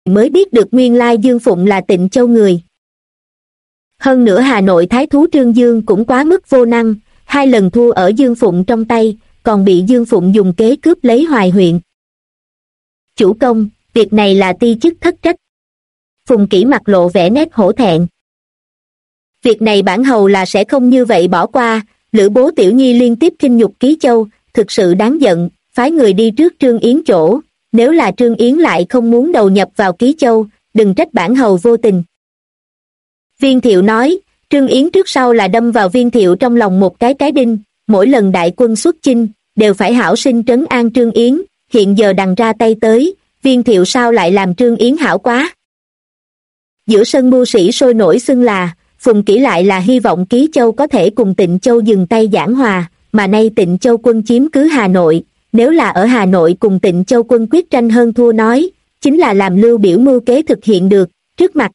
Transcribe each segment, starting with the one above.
mới biết được nguyên lai Dương Phụng là Tịnh Châu người. Hơn nữa Hà Nội thái thú Trương Dương cũng quá mức vô năng, 2 lần thua ở Dương Phụng trong tay, còn bị Dương Phụng dùng kế cướp lấy Hoài huyện. Chủ công, việc này là ti chức thất trách. Phùng Kỷ mặt lộ vẻ nét hổ thẹn. Việc này bản hầu là sẽ không như vậy bỏ qua. Lữ Bố Tiểu Nhi liên tiếp khinh nhục Ký Châu, thực sự đáng giận, phái người đi trước Trương Yến chỗ, nếu là Trương Yến lại không muốn đầu nhập vào Ký Châu, đừng trách bản hầu vô tình. Viên Thiệu nói, Trương Yến trước sau là đâm vào Viên Thiệu trong lòng một cái đinh, mỗi lần đại quân xuất chinh, đều phải hảo sinh trấn an Trương Yến, hiện giờ đằng ra tay tới, Viên Thiệu sao lại làm Trương Yến hảo quá. Giữa sân mưu sĩ sôi nổi xưng là, Phùng Kỷ lại là hy vọng Ký Châu có thể cùng Tịnh Châu dừng tay giảng hòa, mà nay Tịnh Châu quân chiếm cứ Hà Nội, nếu là ở Hà Nội cùng Tịnh Châu quân quyết tranh hơn thua nói, chính là làm Lưu Biểu mưu kế thực hiện được, trước mặt.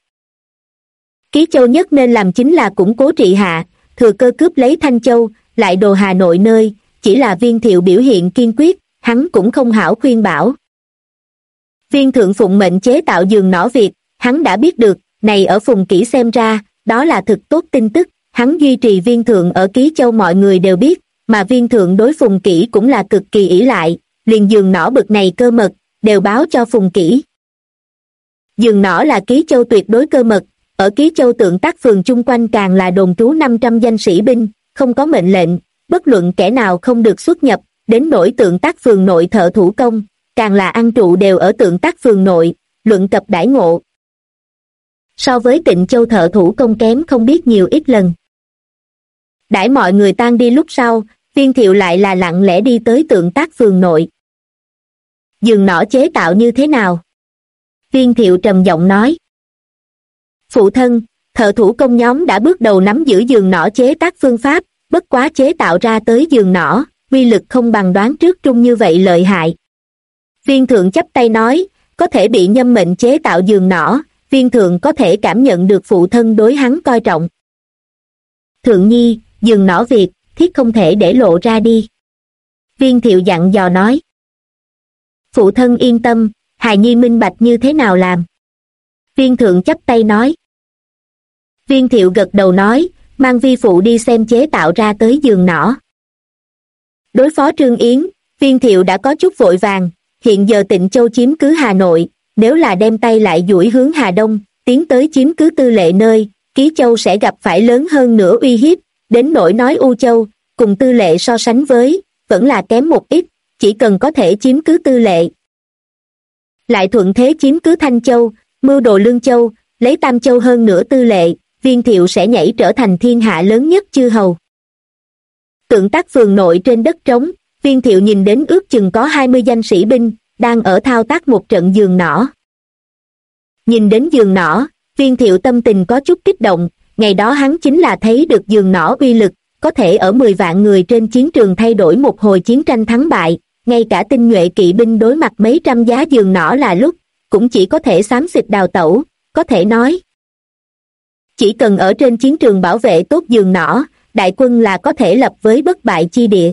Ký Châu nhất nên làm chính là củng cố trị hạ, thừa cơ cướp lấy Thanh Châu, lại đồ Hà Nội nơi, chỉ là Viên Thiệu biểu hiện kiên quyết, hắn cũng không hảo khuyên bảo. Viên Thượng phụng mệnh chế tạo giường nỏ Việt, hắn đã biết được, này ở Phùng Kỷ xem ra, đó là thực tốt tin tức, hắn duy trì Viên Thượng ở Ký Châu mọi người đều biết, mà Viên Thượng đối Phùng Kỷ cũng là cực kỳ ỷ lại, liền giường nỏ bực này cơ mật, đều báo cho Phùng Kỷ. Giường nỏ là Ký Châu tuyệt đối cơ mật, ở Ký Châu Tượng Tác phường chung quanh càng là đồn trú 500 danh sĩ binh, không có mệnh lệnh, bất luận kẻ nào không được xuất nhập, đến nỗi Tượng Tác phường nội thợ thủ công, càng là ăn trụ đều ở Tượng Tác phường nội, luận cập đãi ngộ. So với Tịnh Châu thợ thủ công kém không biết nhiều ít lần. Đãi mọi người tan đi lúc sau, Viên Thiệu lại là lặng lẽ đi tới Tượng Tác phường nội. Giường nỏ chế tạo như thế nào? Viên Thiệu trầm giọng nói. Phụ thân, thợ thủ công nhóm đã bước đầu nắm giữ giường nỏ chế tác phương pháp, bất quá chế tạo ra tới giường nỏ, uy lực không bằng đoán trước trung như vậy lợi hại. Viên Thượng chắp tay nói, có thể bị nhâm mệnh chế tạo giường nỏ, Viên Thượng có thể cảm nhận được phụ thân đối hắn coi trọng. Thượng nhi, giường nỏ Việt, thiết không thể để lộ ra đi. Viên Thiệu dặn dò nói. Phụ thân yên tâm, hài nhi minh bạch như thế nào làm. Viên Thượng chắp tay nói. Viên Thiệu gật đầu nói, mang vi phụ đi xem chế tạo ra tới giường nỏ. Đối phó Trương Yến, Viên Thiệu đã có chút vội vàng, hiện giờ Tịnh Châu chiếm cứ Hà Nội, nếu là đem tay lại duỗi hướng Hà Đông, tiến tới chiếm cứ Tư Lệ nơi, Ký Châu sẽ gặp phải lớn hơn nữa uy hiếp, đến nỗi nói U Châu, cùng Tư Lệ so sánh với, vẫn là kém một ít, chỉ cần có thể chiếm cứ Tư Lệ. Lại thuận thế chiếm cứ Thanh Châu, mưu đồ Lương Châu, lấy Tam Châu hơn nữa Tư Lệ, Viên Thiệu sẽ nhảy trở thành thiên hạ lớn nhất chư hầu. Tượng Tác phường nội trên đất trống, Viên Thiệu nhìn đến ước chừng có 20 danh sĩ binh, đang ở thao tác một trận giường nỏ. Nhìn đến giường nỏ, Viên Thiệu tâm tình có chút kích động, ngày đó hắn chính là thấy được giường nỏ uy lực, có thể ở 10 vạn người trên chiến trường thay đổi một hồi chiến tranh thắng bại, ngay cả tinh nhuệ kỵ binh đối mặt mấy trăm giá giường nỏ là lúc, cũng chỉ có thể xám xịt đào tẩu, có thể nói. Chỉ cần ở trên chiến trường bảo vệ tốt giường nỏ, đại quân là có thể lập với bất bại chi địa.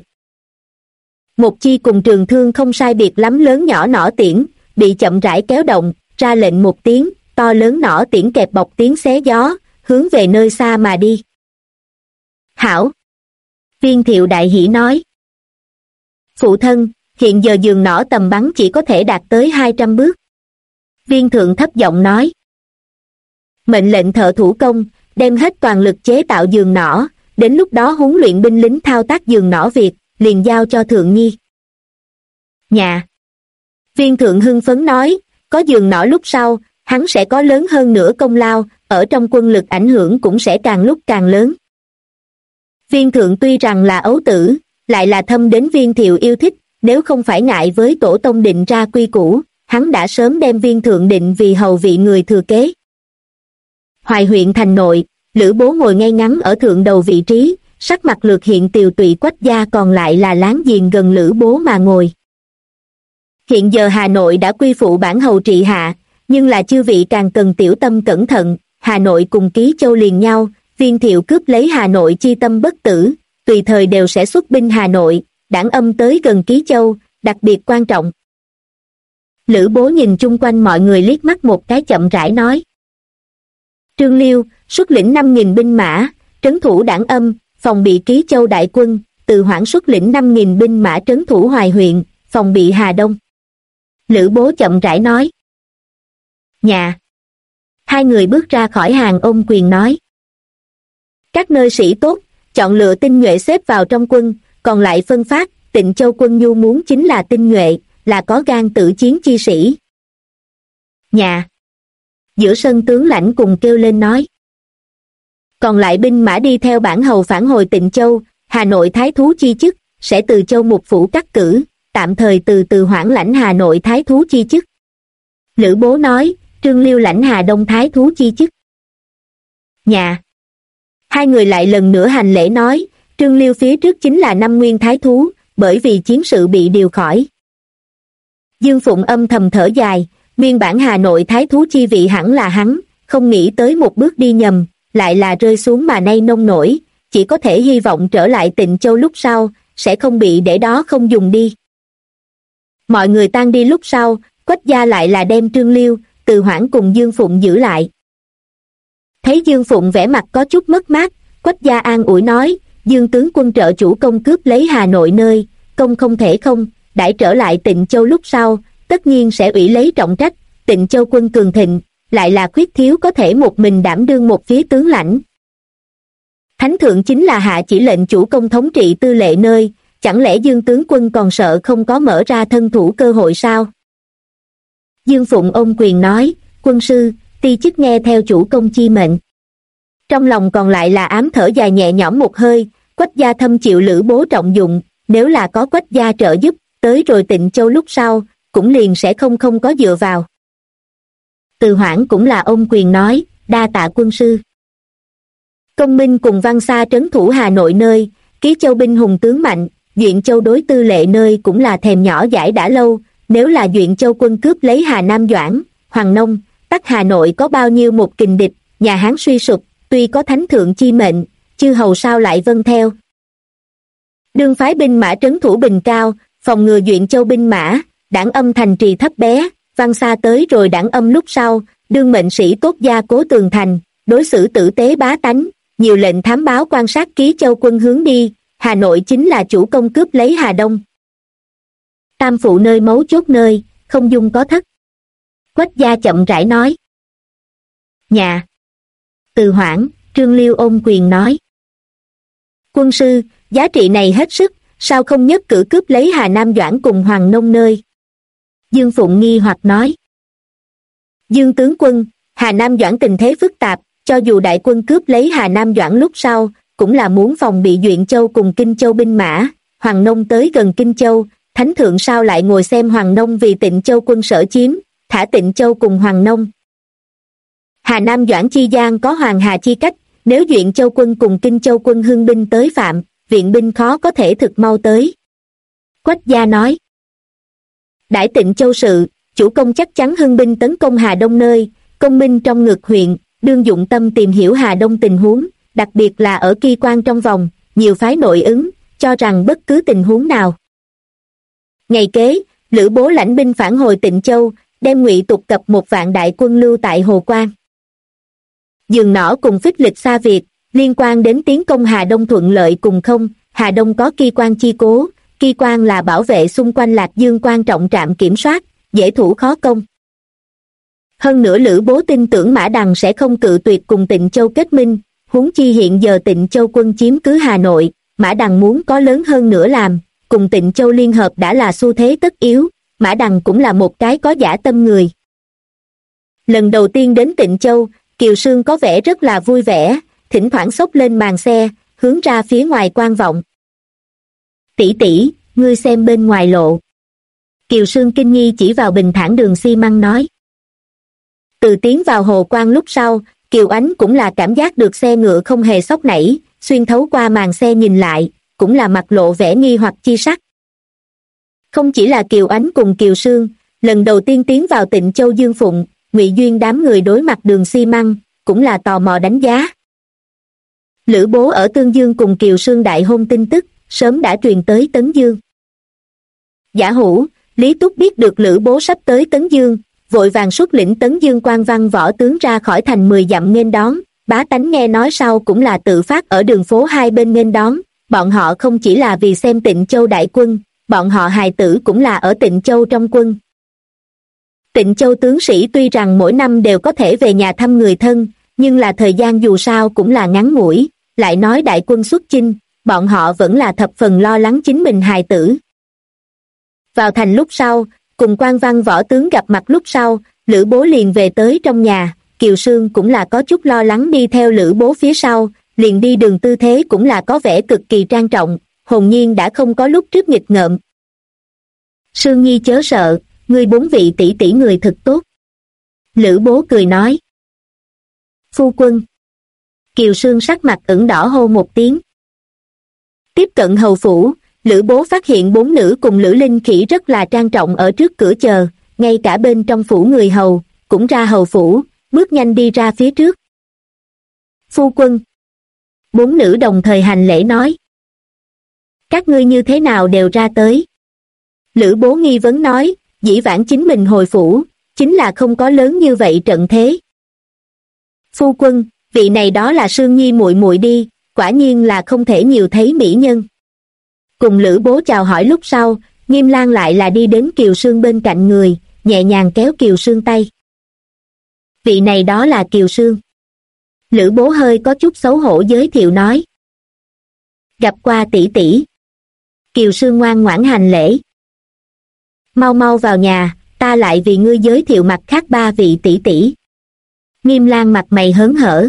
Một chi cùng Trường Thương không sai biệt lắm lớn nhỏ nỏ tiễn, bị chậm rãi kéo động, ra lệnh một tiếng, to lớn nỏ tiễn kẹp bọc tiếng xé gió, hướng về nơi xa mà đi. Hảo! Viên Thiệu đại hỉ nói. Phụ thân, hiện giờ giường nỏ tầm bắn chỉ có thể đạt tới 200 bước. Viên Thượng thấp giọng nói. Mệnh lệnh thợ thủ công, đem hết toàn lực chế tạo giường nỏ, đến lúc đó huấn luyện binh lính thao tác giường nỏ Việt, liền giao cho Thượng nhi. Nhà! Viên Thượng hưng phấn nói, có giường nỏ lúc sau, hắn sẽ có lớn hơn nữa công lao, ở trong quân lực ảnh hưởng cũng sẽ càng lúc càng lớn. Viên Thượng tuy rằng là ấu tử, lại là thâm đến Viên Thiệu yêu thích, nếu không phải ngại với tổ tông định ra quy củ, hắn đã sớm đem Viên Thượng định vì hầu vị người thừa kế. Hoài huyện thành nội, Lữ Bố ngồi ngay ngắn ở thượng đầu vị trí, sắc mặt lược hiện tiều tụy Quách gia còn lại là láng giềng gần Lữ Bố mà ngồi. Hiện giờ Hà Nội đã quy phụ bản hầu trị hạ, nhưng là chư vị càng cần tiểu tâm cẩn thận, Hà Nội cùng Ký Châu liền nhau, Viên Thiệu cướp lấy Hà Nội chi tâm bất tử, tùy thời đều sẽ xuất binh Hà Nội, đảng âm tới gần Ký Châu, đặc biệt quan trọng. Lữ Bố nhìn chung quanh mọi người liếc mắt một cái chậm rãi nói. Trương Liêu, xuất lĩnh 5.000 binh mã, trấn thủ Đảng Âm, phòng bị Ký Châu đại quân. Từ Hoảng xuất lĩnh 5.000 binh mã trấn thủ Hoài huyện, phòng bị Hà Đông. Lữ Bố chậm rãi nói. Nhà. Hai người bước ra khỏi hàng ôm quyền nói. Các nơi sĩ tốt, chọn lựa tinh nhuệ xếp vào trong quân, còn lại phân phát. Tịnh Châu quân nhu muốn chính là tinh nhuệ, là có gan tự chiến chi sĩ. Nhà. Giữa sân tướng lãnh cùng kêu lên nói. Còn lại binh mã đi theo bản hầu phản hồi Tịnh Châu, Hà Nội thái thú chi chức, sẽ từ Châu Mục Phủ cắt cử, tạm thời từ Hoảng lãnh Hà Nội thái thú chi chức. Lữ Bố nói, Trương Liêu lãnh Hà Đông thái thú chi chức. Nhà. Hai người lại lần nữa hành lễ nói, Trương Liêu phía trước chính là Năm Nguyên thái thú, bởi vì chiến sự bị điều khỏi. Dương Phụng âm thầm thở dài, nguyên bản Hà Nội thái thú chi vị hẳn là hắn, không nghĩ tới một bước đi nhầm, lại là rơi xuống mà nay nông nổi, chỉ có thể hy vọng trở lại Tịnh Châu lúc sau, sẽ không bị để đó không dùng đi. Mọi người tan đi lúc sau, Quách gia lại là đem Trương Liêu, Từ Hoảng cùng Dương Phụng giữ lại. Thấy Dương Phụng vẻ mặt có chút mất mát, Quách gia an ủi nói, Dương tướng quân trợ chủ công cướp lấy Hà Nội nơi, công không thể không, đãi trở lại Tịnh Châu lúc sau, tất nhiên sẽ ủy lấy trọng trách, Tịnh Châu quân cường thịnh, lại là khuyết thiếu có thể một mình đảm đương một phía tướng lãnh. Thánh thượng chính là hạ chỉ lệnh chủ công thống trị tư lệ nơi, chẳng lẽ Dương tướng quân còn sợ không có mở ra thân thủ cơ hội sao? Dương Phụng ôm quyền nói, quân sư, ti chức nghe theo chủ công chi mệnh. Trong lòng còn lại là ám thở dài nhẹ nhõm một hơi, Quách gia thâm chịu Lữ Bố trọng dụng, nếu là có Quách gia trợ giúp, tới rồi Tịnh Châu lúc sau, cũng liền sẽ không có dựa vào. Từ Hoảng cũng là ôm quyền nói, đa tạ quân sư. Công Minh cùng Văn Sa trấn thủ Hà Nội nơi, Ký Châu binh hùng tướng mạnh, Duyện Châu đối tư lệ nơi cũng là thèm nhỏ dãi đã lâu, nếu là Duyện Châu quân cướp lấy Hà Nam Doãn, Hoàng Nông, tắc Hà Nội có bao nhiêu một kình địch, nhà Hán suy sụp, tuy có thánh thượng chi mệnh, chư hầu sao lại vâng theo. Đương phái binh mã trấn thủ Bình Cao, phòng ngừa Duyện Châu binh mã, Đảng Âm thành trì thấp bé, Văn Sa tới rồi Đảng Âm lúc sau, đương mệnh sĩ tốt gia cố tường thành, đối xử tử tế bá tánh, nhiều lệnh thám báo quan sát Ký Châu quân hướng đi, Hà Nội chính là chủ công cướp lấy Hà Đông. Tam phụ nơi mấu chốt nơi, không dung có thất. Quách gia chậm rãi nói. Nhà. Từ Hoảng, Trương Liêu ôm quyền nói. Quân sư, giá trị này hết sức, sao không nhất cử cướp lấy Hà Nam Doãn cùng Hoàng Nông nơi? Dương Phụng nghi hoặc nói. Dương tướng quân, Hà Nam Doãn tình thế phức tạp, cho dù đại quân cướp lấy Hà Nam Doãn lúc sau, cũng là muốn phòng bị Duyện Châu cùng Kinh Châu binh mã, Hoàng Nông tới gần Kinh Châu, thánh thượng sao lại ngồi xem Hoàng Nông vì Tịnh Châu quân sở chiếm, thả Tịnh Châu cùng Hoàng Nông. Hà Nam Doãn chi gian có Hoàng Hà chi cách, nếu Duyện Châu quân cùng Kinh Châu quân hưng binh tới phạm, viện binh khó có thể thực mau tới. Quách gia nói. Đãi Tịnh Châu sự, chủ công chắc chắn hưng binh tấn công Hà Đông nơi, công minh trong ngực huyện, đương dụng tâm tìm hiểu Hà Đông tình huống, đặc biệt là ở Kỳ Quan trong vòng, nhiều phái nội ứng, cho rằng bất cứ tình huống nào. Ngày kế, Lữ Bố lãnh binh phản hồi Tịnh Châu, đem Ngụy Tục cập 1 vạn đại quân lưu tại Hồ Quan. Dường Nỏ cùng Phích Lịch xa Việt, liên quan đến tiến công Hà Đông thuận lợi cùng không, Hà Đông có Kỳ Quan chi cố, Kỳ Quan là bảo vệ xung quanh Lạc Dương quan trọng trạm kiểm soát, dễ thủ khó công. Hơn nữa Lữ Bố tin tưởng Mã Đằng sẽ không cự tuyệt cùng Tịnh Châu kết minh, huống chi hiện giờ Tịnh Châu quân chiếm cứ Hà Nội, Mã Đằng muốn có lớn hơn nữa làm, cùng Tịnh Châu liên hợp đã là xu thế tất yếu, Mã Đằng cũng là một cái có dã tâm người. Lần đầu tiên đến Tịnh Châu, Kiều Sương có vẻ rất là vui vẻ, thỉnh thoảng xốc lên màn xe, hướng ra phía ngoài quan vọng. Tỷ tỷ, ngươi xem bên ngoài lộ. Kiều Sương kinh nghi chỉ vào bình thản đường xi măng nói. Từ tiến vào Hồ Quan lúc sau, Kiều Ánh cũng là cảm giác được xe ngựa không hề sốc nảy, xuyên thấu qua màn xe nhìn lại, cũng là mặt lộ vẻ nghi hoặc chi sắc. Không chỉ là Kiều Ánh cùng Kiều Sương, lần đầu tiên tiến vào Tịnh Châu Dương Phụng, Ngụy Duyên đám người đối mặt đường xi măng, cũng là tò mò đánh giá. Lữ Bố ở Tương Dương cùng Kiều Sương đại hôn tin tức, sớm đã truyền tới Tấn Dương. Giả Hữu, Lý Túc biết được Lữ Bố sắp tới Tấn Dương, vội vàng xuất lĩnh Tấn Dương quan văn võ tướng ra khỏi thành 10 dặm nghênh đón. Bá tánh nghe nói sau cũng là tự phát ở đường phố hai bên nghênh đón. Bọn họ không chỉ là vì xem Tịnh Châu đại quân, bọn họ hài tử cũng là ở Tịnh Châu trong quân. Tịnh Châu tướng sĩ tuy rằng mỗi năm đều có thể về nhà thăm người thân, nhưng là thời gian dù sao cũng là ngắn ngủi, lại nói đại quân xuất chinh, bọn họ vẫn là thập phần lo lắng chính mình hài tử. Vào thành lúc sau, cùng quan văn võ tướng gặp mặt lúc sau, Lữ Bố liền về tới trong nhà, Kiều Sương cũng là có chút lo lắng đi theo Lữ Bố phía sau, liền đi đường tư thế cũng là có vẻ cực kỳ trang trọng, hồn nhiên đã không có lúc trước nghịch ngợm. Sương Nhi chớ sợ, ngươi 4 vị tỷ tỷ người thật tốt. Lữ Bố cười nói. Phu quân. Kiều Sương sắc mặt ửng đỏ hô một tiếng. Tiếp cận hầu phủ, Lữ Bố phát hiện 4 nữ cùng Lữ Linh Khỉ rất là trang trọng ở trước cửa chờ, ngay cả bên trong phủ người hầu, cũng ra hầu phủ, bước nhanh đi ra phía trước. Phu quân. 4 nữ đồng thời hành lễ nói. Các ngươi như thế nào đều ra tới? Lữ Bố nghi vấn nói, dĩ vãng chính mình hồi phủ, chính là không có lớn như vậy trận thế. Phu quân, vị này đó là Sương Nhi muội muội đi, quả nhiên là không thể nhiều thấy mỹ nhân. Cùng Lữ Bố chào hỏi lúc sau, Nghiêm Lang lại là đi đến Kiều Sương bên cạnh người, nhẹ nhàng kéo Kiều Sương tay. Vị này đó là Kiều Sương. Lữ Bố hơi có chút xấu hổ giới thiệu nói. Gặp qua tỷ tỷ. Kiều Sương ngoan ngoãn hành lễ. Mau mau vào nhà, ta lại vì ngươi giới thiệu mặt khác 3 vị tỷ tỷ. Nghiêm Lang mặt mày hớn hở.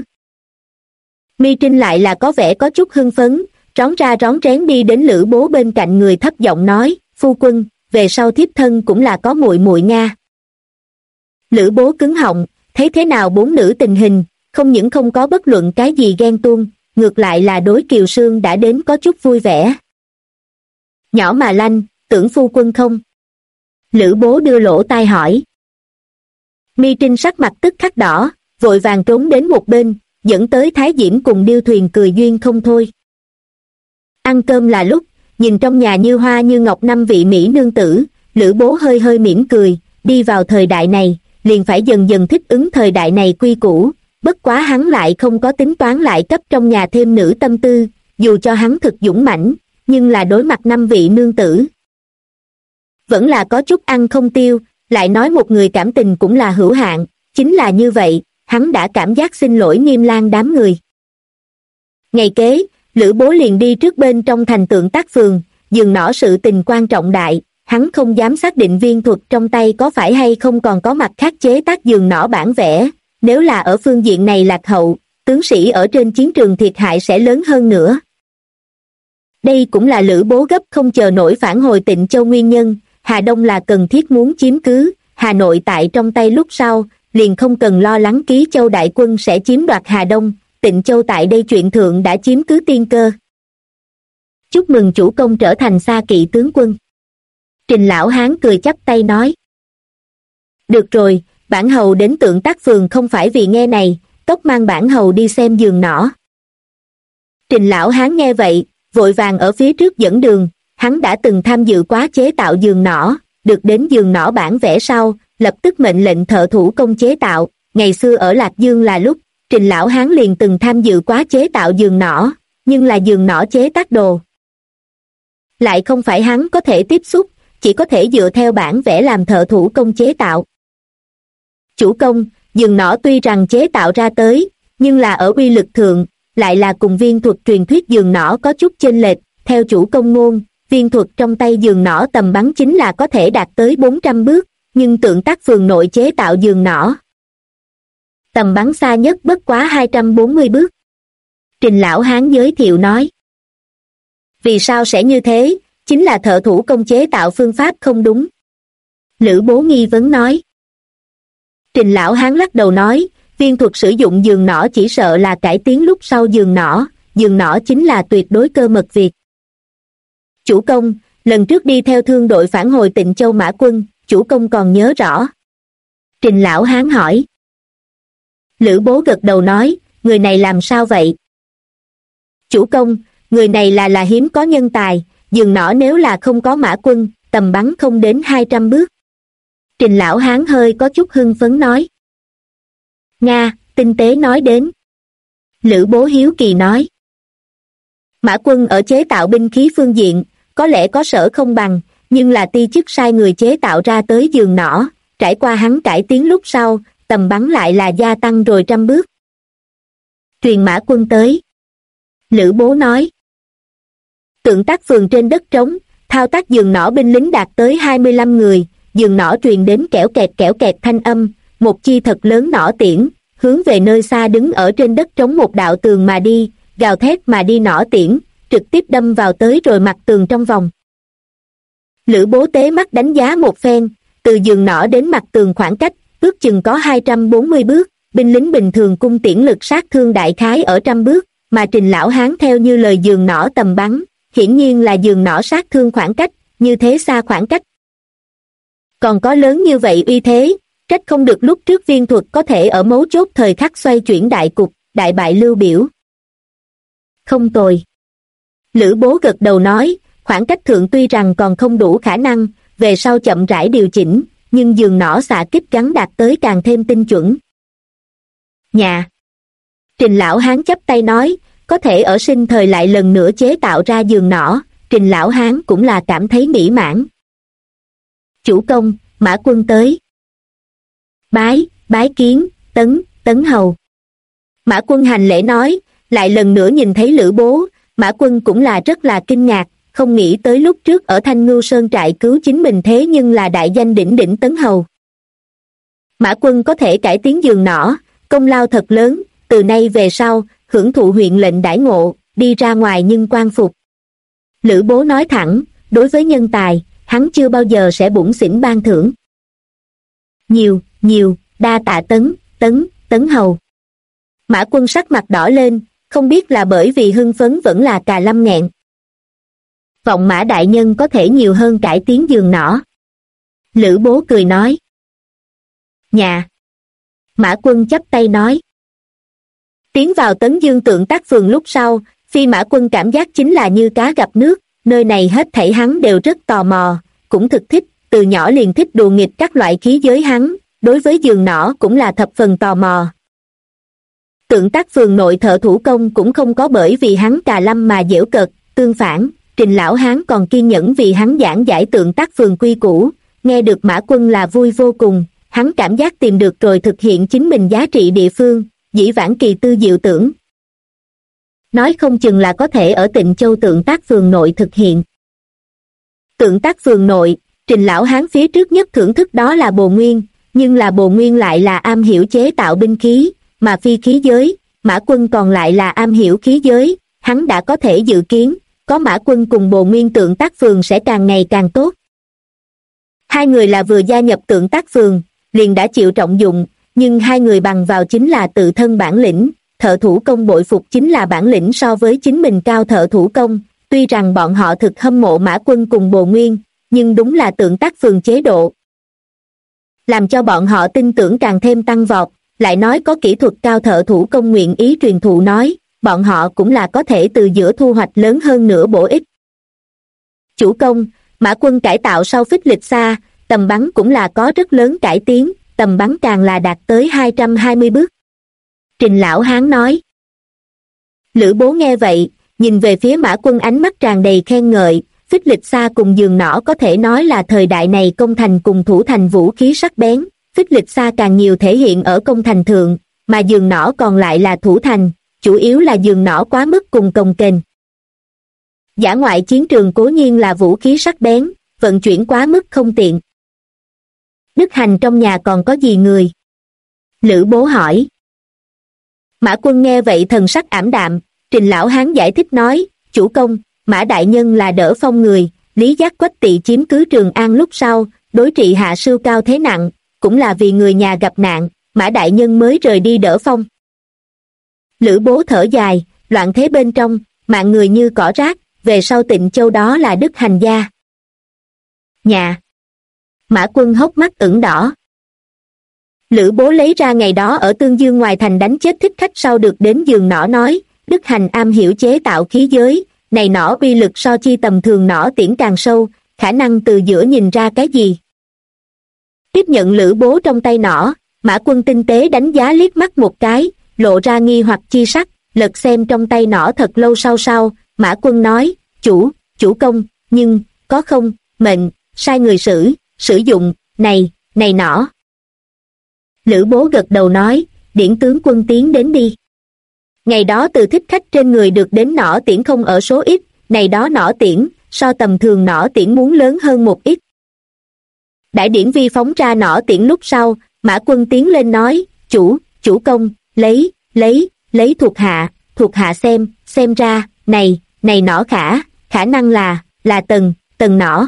Mi Trinh lại là có vẻ có chút hưng phấn, rón ra rón rén đi đến Lữ Bố bên cạnh người thấp giọng nói, phu quân, về sau thiếp thân cũng là có muội muội nga. Lữ Bố cứng họng, thấy thế nào 4 nữ tình hình, không những không có bất luận cái gì ghen tuông, ngược lại là đối Kiều Sương đã đến có chút vui vẻ. Nhỏ mà lanh, tưởng phu quân không? Lữ Bố đưa lỗ tai hỏi. Mi Trinh sắc mặt tức khắc đỏ, vội vàng trốn đến một bên, dẫn tới Thái Diễm cùng Điêu Thuyền cười duyên không thôi. Ăn cơm là lúc, nhìn trong nhà như hoa như ngọc 5 vị mỹ nương tử, Lữ Bố hơi hơi mỉm cười, đi vào thời đại này, liền phải dần dần thích ứng thời đại này quy củ, bất quá hắn lại không có tính toán lại cấp trong nhà thêm nữ tâm tư, dù cho hắn thực dũng mãnh, nhưng là đối mặt 5 vị nương tử. Vẫn là có chút ăn không tiêu, lại nói một người cảm tình cũng là hữu hạn, chính là như vậy, hắn đã cảm giác xin lỗi Nghiêm Lang đám người. Ngày kế, Lữ Bố liền đi trước bên trong thành Tượng Tác Phường, dừng nỏ sự tình quan trọng đại, hắn không dám xác định viên thuật trong tay có phải hay không còn có mặt khác chế tác giường nỏ bản vẽ, nếu là ở phương diện này lạc hậu, tướng sĩ ở trên chiến trường thiệt hại sẽ lớn hơn nữa. Đây cũng là Lữ Bố gấp không chờ nổi phản hồi Tịnh Châu nguyên nhân, Hà Đông là cần thiết muốn chiếm cứ, Hà Nội tại trong tay lúc sau, liền không cần lo lắng Ký Châu đại quân sẽ chiếm đoạt Hà Đông, Tịnh Châu tại đây chuyện thượng đã chiếm cứ tiên cơ. Chúc mừng chủ công trở thành Xa Kỵ tướng quân. Trình Lão Hán cười chắp tay nói. Được rồi, bản hầu đến Tượng Tác Phường không phải vì nghe này, tốc mang bản hầu đi xem giường nỏ. Trình Lão Hán nghe vậy, vội vàng ở phía trước dẫn đường, hắn đã từng tham dự quá chế tạo giường nỏ, được đến giường nỏ bản vẽ sau, lập tức mệnh lệnh thợ thủ công chế tạo, ngày xưa ở Lạc Dương là lúc, Trình Lão Hán liền từng tham dự quá chế tạo giường nỏ, nhưng là giường nỏ chế tác đồ. Lại không phải hắn có thể tiếp xúc, chỉ có thể dựa theo bản vẽ làm thợ thủ công chế tạo. Chủ công, giường nỏ tuy rằng chế tạo ra tới, nhưng là ở uy lực thượng, lại là cùng viên thuật truyền thuyết giường nỏ có chút chênh lệch, theo chủ công ngôn, viên thuật trong tay giường nỏ tầm bắn chính là có thể đạt tới 400 bước, nhưng Tượng Tác Phường nội chế tạo giường nỏ tầm bắn xa nhất bất quá 240 bước. Trình Lão Hán giới thiệu nói. Vì sao sẽ như thế, chính là thợ thủ công chế tạo phương pháp không đúng. Lữ Bố nghi vấn nói. Trình Lão Hán lắc đầu nói, viên thuật sử dụng giường nỏ chỉ sợ là cải tiến lúc sau giường nỏ chính là tuyệt đối cơ mật việc. Chủ công, lần trước đi theo thương đội phản hồi Tịnh Châu Mã Quân, chủ công còn nhớ rõ. Trình Lão Hán hỏi. Lữ Bố gật đầu nói, người này làm sao vậy? Chủ công, người này là hiếm có nhân tài, giường nỏ nếu là không có Mã Quân, tầm bắn không đến 200 bước. Trình lão hán hơi có chút hưng phấn nói. Nga, tinh tế nói đến. Lữ Bố hiếu kỳ nói. Mã Quân ở chế tạo binh khí phương diện, có lẽ có sở không bằng, nhưng là ti chức sai người chế tạo ra tới giường nỏ, trải qua hắn cải tiến lúc sau, tầm bắn lại là gia tăng rồi 100 bước. Truyền Mã Quân tới. Lữ Bố nói. Tượng Tác Phường trên đất trống, thao tác giường nỏ binh lính đạt tới 25 người, giường nỏ truyền đến kẽo kẹt thanh âm, một chi thật lớn nỏ tiễn, hướng về nơi xa đứng ở trên đất trống một đạo tường mà đi, gào thét mà đi nỏ tiễn, trực tiếp đâm vào tới rồi mặt tường trong vòng. Lữ Bố tế mắt đánh giá một phen, từ giường nỏ đến mặt tường khoảng cách, ước chừng có 240 bước, binh lính bình thường cung tiễn lực sát thương đại khái ở 100 bước, mà Trình lão hán theo như lời giường nỏ tầm bắn, hiển nhiên là giường nỏ sát thương khoảng cách, như thế xa khoảng cách. Còn có lớn như vậy uy thế, trách không được lúc trước viên thuật có thể ở mấu chốt thời khắc xoay chuyển đại cục, đại bại Lưu Biểu. Không tồi. Lữ Bố gật đầu nói, khoảng cách thượng tuy rằng còn không đủ khả năng, về sau chậm rãi điều chỉnh, nhưng giường nỏ xạ kích gắn đạt tới càng thêm tinh chuẩn. Nhà. Trình lão hán chắp tay nói, có thể ở sinh thời lại lần nữa chế tạo ra giường nỏ, Trình lão hán cũng là cảm thấy mỹ mãn. Chủ công, Mã Quân tới. Bái kiến, Tấn hầu. Mã Quân hành lễ nói, lại lần nữa nhìn thấy Lữ Bố, Mã Quân cũng là rất là kinh ngạc, không nghĩ tới lúc trước ở Thanh Ngưu Sơn trại cứu chính mình thế nhưng là đại danh đỉnh đỉnh Tấn hầu. Mã Quân có thể cải tiến giường nỏ, công lao thật lớn, từ nay về sau, hưởng thụ huyện lệnh đãi ngộ, đi ra ngoài nhưng quan phục. Lữ Bố nói thẳng, đối với nhân tài, hắn chưa bao giờ sẽ bủn xỉn ban thưởng. Nhiều, đa tạ Tấn hầu. Mã Quân sắc mặt đỏ lên, không biết là bởi vì hưng phấn vẫn là cà lâm nghẹn. Vọng Mã đại nhân có thể nhiều hơn cải tiến giường nỏ. Lữ Bố cười nói. Nhà. Mã Quân chắp tay nói. Tiến vào Tấn Dương Tượng Tác Phường lúc sau, Phi Mã Quân cảm giác chính là như cá gặp nước, nơi này hết thảy hắn đều rất tò mò, cũng thực thích, từ nhỏ liền thích đùa nghịch các loại khí giới hắn, đối với giường nỏ cũng là thập phần tò mò. Tượng Tác Phường nội thợ thủ công cũng không có bởi vì hắn cà lâm mà giễu cợt, tương phản, Trình lão hán còn kiên nhẫn vì hắn giảng giải Tượng Tác Phường quy củ, nghe được Mã Quân là vui vô cùng, hắn cảm giác tìm được rồi thực hiện chính mình giá trị địa phương, dĩ vãng kỳ tư diệu tưởng. Nói không chừng là có thể ở Tịnh Châu Tượng Tác Phường nội thực hiện. Tượng Tác Phường nội, Trình lão hán phía trước nhất thưởng thức đó là Bồ Nguyên, nhưng là Bồ Nguyên lại là am hiểu chế tạo binh khí, mà phi khí giới, Mã Quân còn lại là am hiểu khí giới, hắn đã có thể dự kiến, có Mã Quân cùng Bồ Nguyên Tượng Tác Phường sẽ càng ngày càng tốt. Hai người là vừa gia nhập Tượng Tác Phường, liền đã chịu trọng dụng, nhưng hai người bằng vào chính là tự thân bản lĩnh, thợ thủ công bội phục chính là bản lĩnh so với chính mình cao thợ thủ công, tuy rằng bọn họ thực hâm mộ Mã Quân cùng Bồ Nguyên, nhưng đúng là Tượng Tác Phường chế độ. Làm cho bọn họ tin tưởng càng thêm tăng vọt, lại nói có kỹ thuật cao thợ thủ công nguyện ý truyền thụ nói, bọn họ cũng là có thể từ giữa thu hoạch lớn hơn nữa bổ ích. Chủ công, Mã Quân cải tạo sau phích lịch xa, tầm bắn cũng là có rất lớn cải tiến, tầm bắn càng là đạt tới 220 bước. Trình lão hán nói. Lữ Bố nghe vậy, nhìn về phía Mã Quân ánh mắt tràn đầy khen ngợi, phích lịch xa cùng giường nỏ có thể nói là thời đại này công thành cùng thủ thành vũ khí sắc bén, phích lịch xa càng nhiều thể hiện ở công thành thượng, mà giường nỏ còn lại là thủ thành, chủ yếu là giường nỏ quá mức cùng cồng kềnh. Dã ngoại chiến trường cố nhiên là vũ khí sắc bén, vận chuyển quá mức không tiện. Đức Hành trong nhà còn có gì người? Lữ Bố hỏi. Mã Quân nghe vậy thần sắc ảm đạm, Trình lão hán giải thích nói, chủ công, Mã đại nhân là Đỡ Phong người, Lý Giác Quách Tỵ chiếm cứ Trường An lúc sau, đối trị hạ sưu cao thế nặng, cũng là vì người nhà gặp nạn, Mã đại nhân mới rời đi Đỡ Phong. Lữ Bố thở dài, loạn thế bên trong, mạng người như cỏ rác, về sau Tịnh Châu đó là Đức Hành gia. Nhà. Mã Quân hốc mắt ửng đỏ. Lữ Bố lấy ra ngày đó ở Tương Dương ngoài thành đánh chết thích khách sau được đến giường nỏ nói, Đức Hành am hiểu chế tạo khí giới, này nỏ uy lực so chi tầm thường nỏ tiễn càng sâu, khả năng từ giữa nhìn ra cái gì. Tiếp nhận lữ bố trong tay nỏ, Mã Quân tinh tế đánh giá liếc mắt một cái, lộ ra nghi hoặc chi sắc, lật xem trong tay nỏ thật lâu sau, Mã Quân nói, chủ công, nhưng, có không, mệnh, sai người sử dụng, này nỏ. Lữ bố gật đầu nói, điển tướng quân tiến đến đi. Ngày đó từ thích khách trên người được đến nỏ tiễn không ở số ít, này đó nỏ tiễn, so tầm thường nỏ tiễn muốn lớn hơn một ít. Đại điển vi phóng ra nỏ tiễn lúc sau, Mã Quân tiến lên nói, chủ công, lấy thuộc hạ xem ra, này nỏ khả năng là tần nỏ.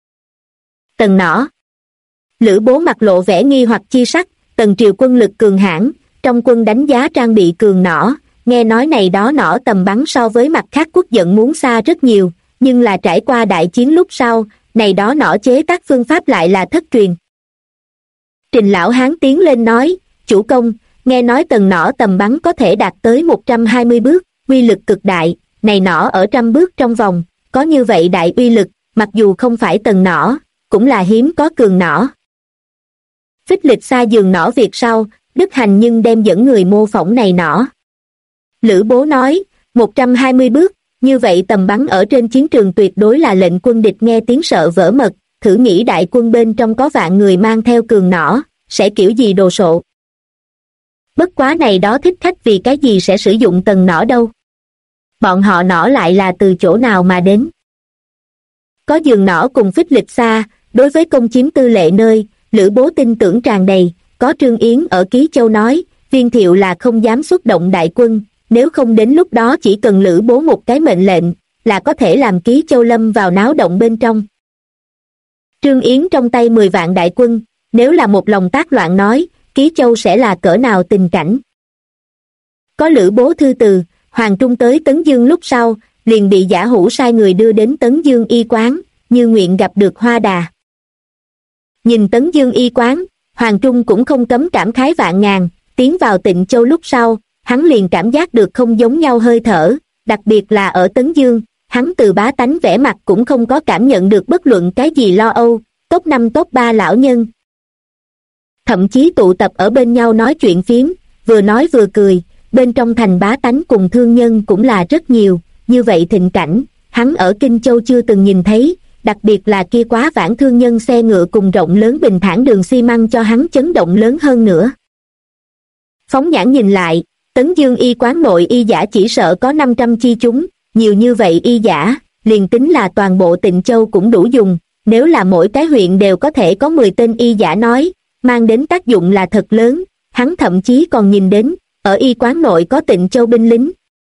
Tần nỏ. Lữ bố mặt lộ vẻ nghi hoặc chi sắc, Tần Triều quân lực cường hãn, trong quân đánh giá trang bị cường nỏ, nghe nói này đó nỏ tầm bắn so với mặt khác quốc dẫn muốn xa rất nhiều, nhưng là trải qua đại chiến lúc sau, này đó nỏ chế tác phương pháp lại là thất truyền. Trình lão hán tiến lên nói, chủ công, nghe nói tần nỏ tầm bắn có thể đạt tới 120 bước, uy lực cực đại, này nỏ ở 100 bước trong vòng, có như vậy đại uy lực, mặc dù không phải tần nỏ, cũng là hiếm có cường nỏ. Phích Lịch xa giường nỏ việc sau, Đức Hành nhưng đem dẫn người mô phỏng này nỏ. Lữ bố nói, 120 bước, như vậy tầm bắn ở trên chiến trường tuyệt đối là lệnh quân địch nghe tiếng sợ vỡ mật, thử nghĩ đại quân bên trong có vạn người mang theo cường nỏ, sẽ kiểu gì đồ sộ. Bất quá này đó thích khách vì cái gì sẽ sử dụng tần nỏ đâu. Bọn họ nỏ lại là từ chỗ nào mà đến. Có giường nỏ cùng Phích Lịch xa, đối với công chiếm tư lệ nơi, Lữ bố tin tưởng tràn đầy, có Trương Yến ở Ký Châu nói, Viên Thiệu là không dám xuất động đại quân, nếu không đến lúc đó chỉ cần Lữ bố một cái mệnh lệnh, là có thể làm Ký Châu lâm vào náo động bên trong. Trương Yến trong tay 10 vạn đại quân, nếu là một lòng tác loạn nói, Ký Châu sẽ là cỡ nào tình cảnh. Có Lữ bố thư từ, Hoàng Trung tới Tấn Dương lúc sau, liền bị giả hữu sai người đưa đến Tấn Dương y quán, như nguyện gặp được Hoa Đà. Nhìn Tấn Dương y quán, Hoàng Trung cũng không cấm cảm khái vạn ngàn, tiến vào Tịnh Châu lúc sau, hắn liền cảm giác được không giống nhau hơi thở, đặc biệt là ở Tấn Dương, hắn từ bá tánh vẻ mặt cũng không có cảm nhận được bất luận cái gì lo âu, top 5 top 3 lão nhân. Thậm chí tụ tập ở bên nhau nói chuyện phiếm, vừa nói vừa cười, bên trong thành bá tánh cùng thương nhân cũng là rất nhiều, như vậy thịnh cảnh, hắn ở Kinh Châu chưa từng nhìn thấy, đặc biệt là kia quá vãng thương nhân xe ngựa cùng rộng lớn bình thản đường xi măng cho hắn chấn động lớn hơn nữa. Phóng nhãn nhìn lại, Tấn Dương y quán nội y giả chỉ sợ có 500 chi chúng, nhiều như vậy y giả, liền tính là toàn bộ Tịnh Châu cũng đủ dùng, nếu là mỗi cái huyện đều có thể có 10 tên y giả nói, mang đến tác dụng là thật lớn, hắn thậm chí còn nhìn đến, ở y quán nội có Tịnh Châu binh lính.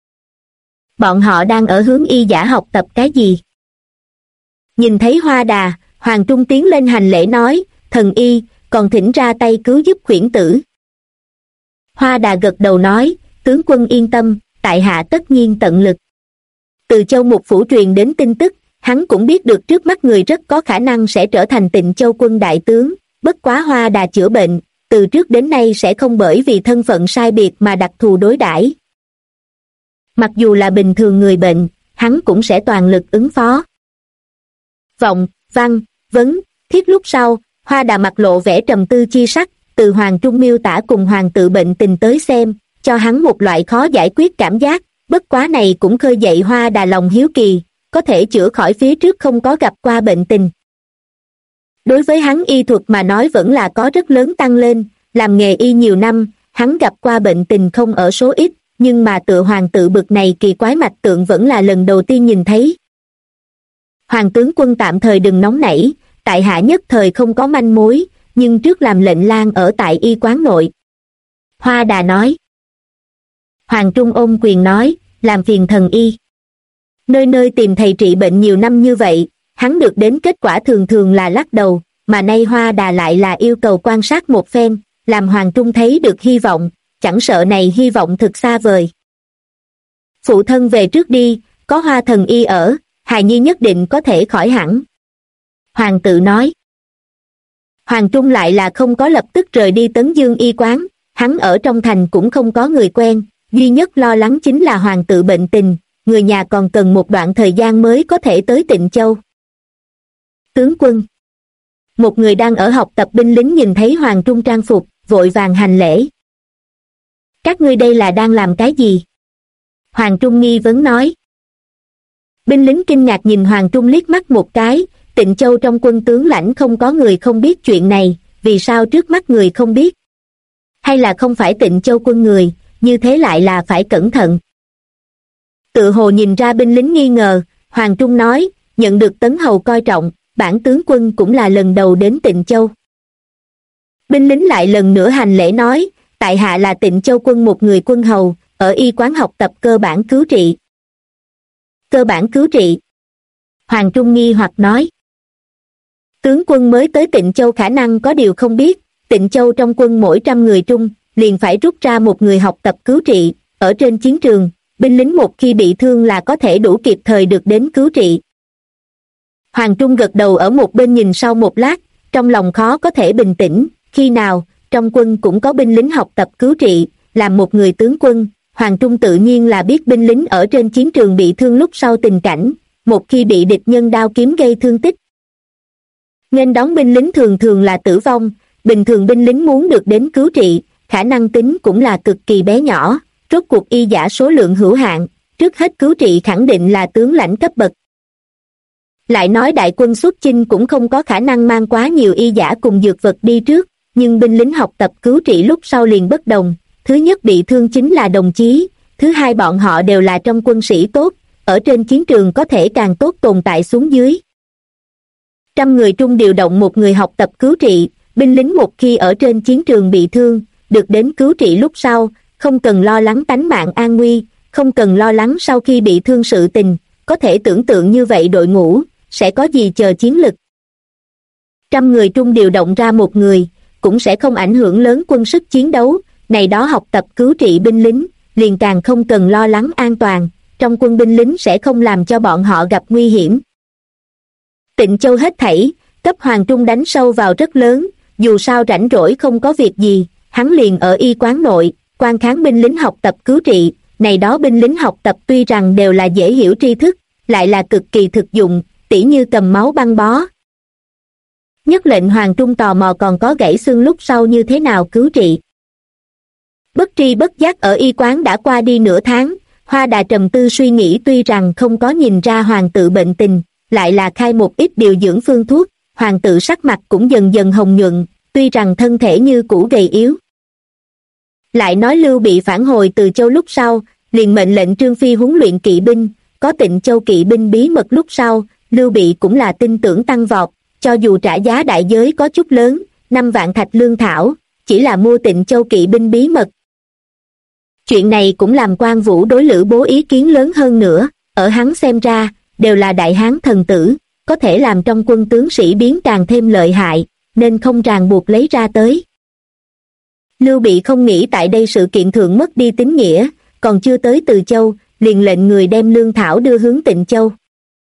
Bọn họ đang ở hướng y giả học tập cái gì? Nhìn thấy Hoa Đà, Hoàng Trung tiến lên hành lễ nói, thần y, còn thỉnh ra tay cứu giúp khuyển tử. Hoa Đà gật đầu nói, tướng quân yên tâm, tại hạ tất nhiên tận lực. Từ Châu Mục Phủ truyền đến tin tức, hắn cũng biết được trước mắt người rất có khả năng sẽ trở thành Tịnh Châu quân đại tướng, bất quá Hoa Đà chữa bệnh, từ trước đến nay sẽ không bởi vì thân phận sai biệt mà đặc thù đối đãi. Mặc dù là bình thường người bệnh, hắn cũng sẽ toàn lực ứng phó. Vọng, văn, vấn, thiết lúc sau, Hoa Đà mặt lộ vẻ trầm tư chi sắc, từ Hoàng Trung miêu tả cùng hoàng tự bệnh tình tới xem, cho hắn một loại khó giải quyết cảm giác, bất quá này cũng khơi dậy Hoa Đà lòng hiếu kỳ, có thể chữa khỏi phía trước không có gặp qua bệnh tình. Đối với hắn y thuật mà nói vẫn là có rất lớn tăng lên, làm nghề y nhiều năm, hắn gặp qua bệnh tình không ở số ít, nhưng mà tựa hoàng tự bực này kỳ quái mạch tượng vẫn là lần đầu tiên nhìn thấy. Hoàng tướng quân tạm thời đừng nóng nảy, tại hạ nhất thời không có manh mối, nhưng trước làm lệnh lang ở tại y quán nội. Hoa Đà nói. Hoàng Trung ôm quyền nói, làm phiền thần y. Nơi nơi tìm thầy trị bệnh nhiều năm như vậy, hắn được đến kết quả thường thường là lắc đầu, mà nay Hoa Đà lại là yêu cầu quan sát một phen, làm Hoàng Trung thấy được hy vọng, chẳng sợ này hy vọng thực xa vời. Phụ thân về trước đi, có Hoa thần y ở, hài nhi nhất định có thể khỏi hẳn. Hoàng tự nói. Hoàng Trung lại là không có lập tức rời đi Tấn Dương y quán, hắn ở trong thành cũng không có người quen, duy nhất lo lắng chính là hoàng tự bệnh tình, người nhà còn cần một đoạn thời gian mới có thể tới Tịnh Châu. Tướng quân. Một người đang ở học tập binh lính nhìn thấy Hoàng Trung trang phục, vội vàng hành lễ. Các ngươi đây là đang làm cái gì? Hoàng Trung nghi vấn nói. Binh lính kinh ngạc nhìn Hoàng Trung liếc mắt một cái, Tịnh Châu trong quân tướng lãnh không có người không biết chuyện này, vì sao trước mắt người không biết? Hay là không phải Tịnh Châu quân người, như thế lại là phải cẩn thận. Tự hồ nhìn ra binh lính nghi ngờ, Hoàng Trung nói, nhận được Tấn Hầu coi trọng, bản tướng quân cũng là lần đầu đến Tịnh Châu. Binh lính lại lần nữa hành lễ nói, tại hạ là Tịnh Châu quân một người quân hầu, ở y quán học tập cơ bản cứu trị. Cơ bản cứu trị. Hoàng Trung nghi hoặc nói. Tướng quân mới tới Tịnh Châu khả năng có điều không biết, Tịnh Châu trong quân mỗi 100 người trung, liền phải rút ra một người học tập cứu trị, ở trên chiến trường, binh lính một khi bị thương là có thể đủ kịp thời được đến cứu trị. Hoàng Trung gật đầu ở một bên nhìn sau một lát, trong lòng khó có thể bình tĩnh, khi nào, trong quân cũng có binh lính học tập cứu trị, làm một người tướng quân, Hoàng Trung tự nhiên là biết binh lính ở trên chiến trường bị thương lúc sau tình cảnh, một khi bị địch nhân đao kiếm gây thương tích. Nghênh đón binh lính thường thường là tử vong, bình thường binh lính muốn được đến cứu trị, khả năng tính cũng là cực kỳ bé nhỏ, rốt cuộc y giả số lượng hữu hạn, trước hết cứu trị khẳng định là tướng lãnh cấp bậc. Lại nói đại quân xuất chinh cũng không có khả năng mang quá nhiều y giả cùng dược vật đi trước, nhưng binh lính học tập cứu trị lúc sau liền bất đồng, thứ nhất bị thương chính là đồng chí, thứ hai bọn họ đều là trong quân sĩ tốt, ở trên chiến trường có thể càng tốt tồn tại xuống dưới. 100 người trung điều động một người học tập cứu trị, binh lính một khi ở trên chiến trường bị thương, được đến cứu trị lúc sau, không cần lo lắng tánh mạng an nguy, không cần lo lắng sau khi bị thương sự tình, có thể tưởng tượng như vậy đội ngũ, sẽ có gì chờ chiến lực. 100 người trung điều động ra một người, cũng sẽ không ảnh hưởng lớn quân sức chiến đấu, này đó học tập cứu trị binh lính, liền càng không cần lo lắng an toàn, trong quân binh lính sẽ không làm cho bọn họ gặp nguy hiểm. Tịnh Châu hết thảy, cấp Hoàng Trung đánh sâu vào rất lớn, dù sao rảnh rỗi không có việc gì, hắn liền ở y quán nội, quan khán binh lính học tập cứu trị, này đó binh lính học tập tuy rằng đều là dễ hiểu tri thức, lại là cực kỳ thực dụng, tỉ như cầm máu băng bó. Nhất lệnh Hoàng Trung tò mò còn có gãy xương lúc sau như thế nào cứu trị. Bất tri bất giác ở y quán đã qua đi nửa tháng, Hoa Đà trầm tư suy nghĩ tuy rằng không có nhìn ra hoàng tự bệnh tình, lại là khai một ít điều dưỡng phương thuốc, hoàng tự sắc mặt cũng dần dần hồng nhuận, tuy rằng thân thể như cũ gầy yếu. Lại nói Lưu Bị phản hồi từ Châu lúc sau, liền mệnh lệnh Trương Phi huấn luyện kỵ binh, có Tịnh Châu kỵ binh bí mật lúc sau, Lưu Bị cũng là tin tưởng tăng vọt, cho dù trả giá đại giới có chút lớn, 5 vạn thạch lương thảo, chỉ là mua Tịnh Châu kỵ binh bí mật. Chuyện này cũng làm Quan Vũ đối Lữ Bố ý kiến lớn hơn nữa, ở hắn xem ra, đều là đại hán thần tử, có thể làm trong quân tướng sĩ biến càng thêm lợi hại, nên không ràng buộc lấy ra tới. Lưu Bị không nghĩ tại đây sự kiện thượng mất đi tín nghĩa, còn chưa tới Từ Châu, liền lệnh người đem lương thảo đưa hướng Tịnh Châu.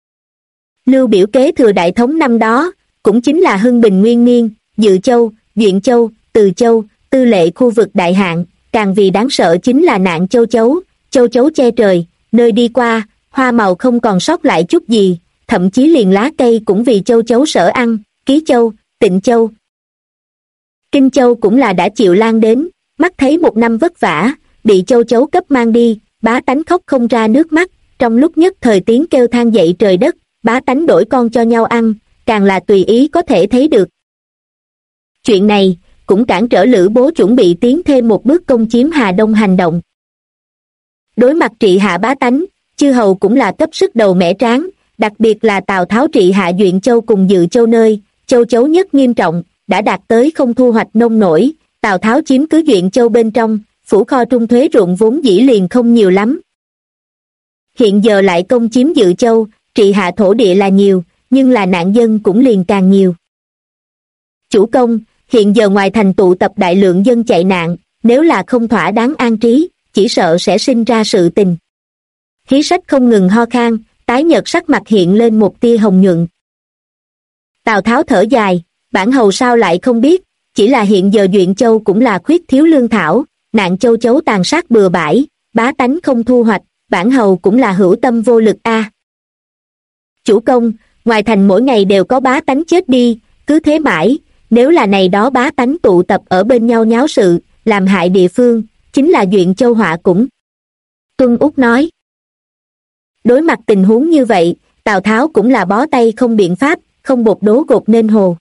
Lưu biểu kế thừa đại thống năm đó, cũng chính là Hưng Bình Nguyên Niên, Dự Châu, Duyện Châu, Từ Châu, tư lệ khu vực đại hạn, càng vì đáng sợ chính là nạn châu chấu che trời, nơi đi qua, hoa màu không còn sót lại chút gì, thậm chí liền lá cây cũng vì châu chấu sở ăn, Ký Châu, Tịnh Châu. Kinh Châu cũng là đã chịu lan đến, mắt thấy một năm vất vả, bị châu chấu cấp mang đi, bá tánh khóc không ra nước mắt, trong lúc nhất thời tiếng kêu than dậy trời đất, bá tánh đổi con cho nhau ăn, càng là tùy ý có thể thấy được. Chuyện này, cũng cản trở Lữ Bố chuẩn bị tiến thêm một bước công chiếm Hà Đông hành động. Đối mặt trị hạ bá tánh, chư hầu cũng là cấp sức đầu mẻ tráng, đặc biệt là Tào Tháo trị hạ Duyện Châu cùng Dự Châu nơi, châu chấu nhất nghiêm trọng, đã đạt tới không thu hoạch nông nổi, Tào Tháo chiếm cứ Duyện Châu bên trong, phủ kho trung thuế ruộng vốn dĩ liền không nhiều lắm. Hiện giờ lại công chiếm Dự Châu, trị hạ thổ địa là nhiều, nhưng là nạn dân cũng liền càng nhiều. Chủ công, hiện giờ ngoài thành tụ tập đại lượng dân chạy nạn, nếu là không thỏa đáng an trí, chỉ sợ sẽ sinh ra sự tình. Khí sách không ngừng ho khan, tái nhợt sắc mặt hiện lên một tia hồng nhuận. Tào Tháo thở dài, bản hầu sao lại không biết, chỉ là hiện giờ Duyện Châu cũng là khuyết thiếu lương thảo, nạn châu chấu tàn sát bừa bãi, bá tánh không thu hoạch, bản hầu cũng là hữu tâm vô lực a. Chủ công, ngoài thành mỗi ngày đều có bá tánh chết đi, cứ thế mãi, nếu là này đó bá tánh tụ tập ở bên nhau nháo sự, làm hại địa phương, chính là Duyện Châu họa cũng. Tuân Úc nói. Đối mặt tình huống như vậy, Tào Tháo cũng là bó tay không biện pháp, không bột đố gột nên hồ.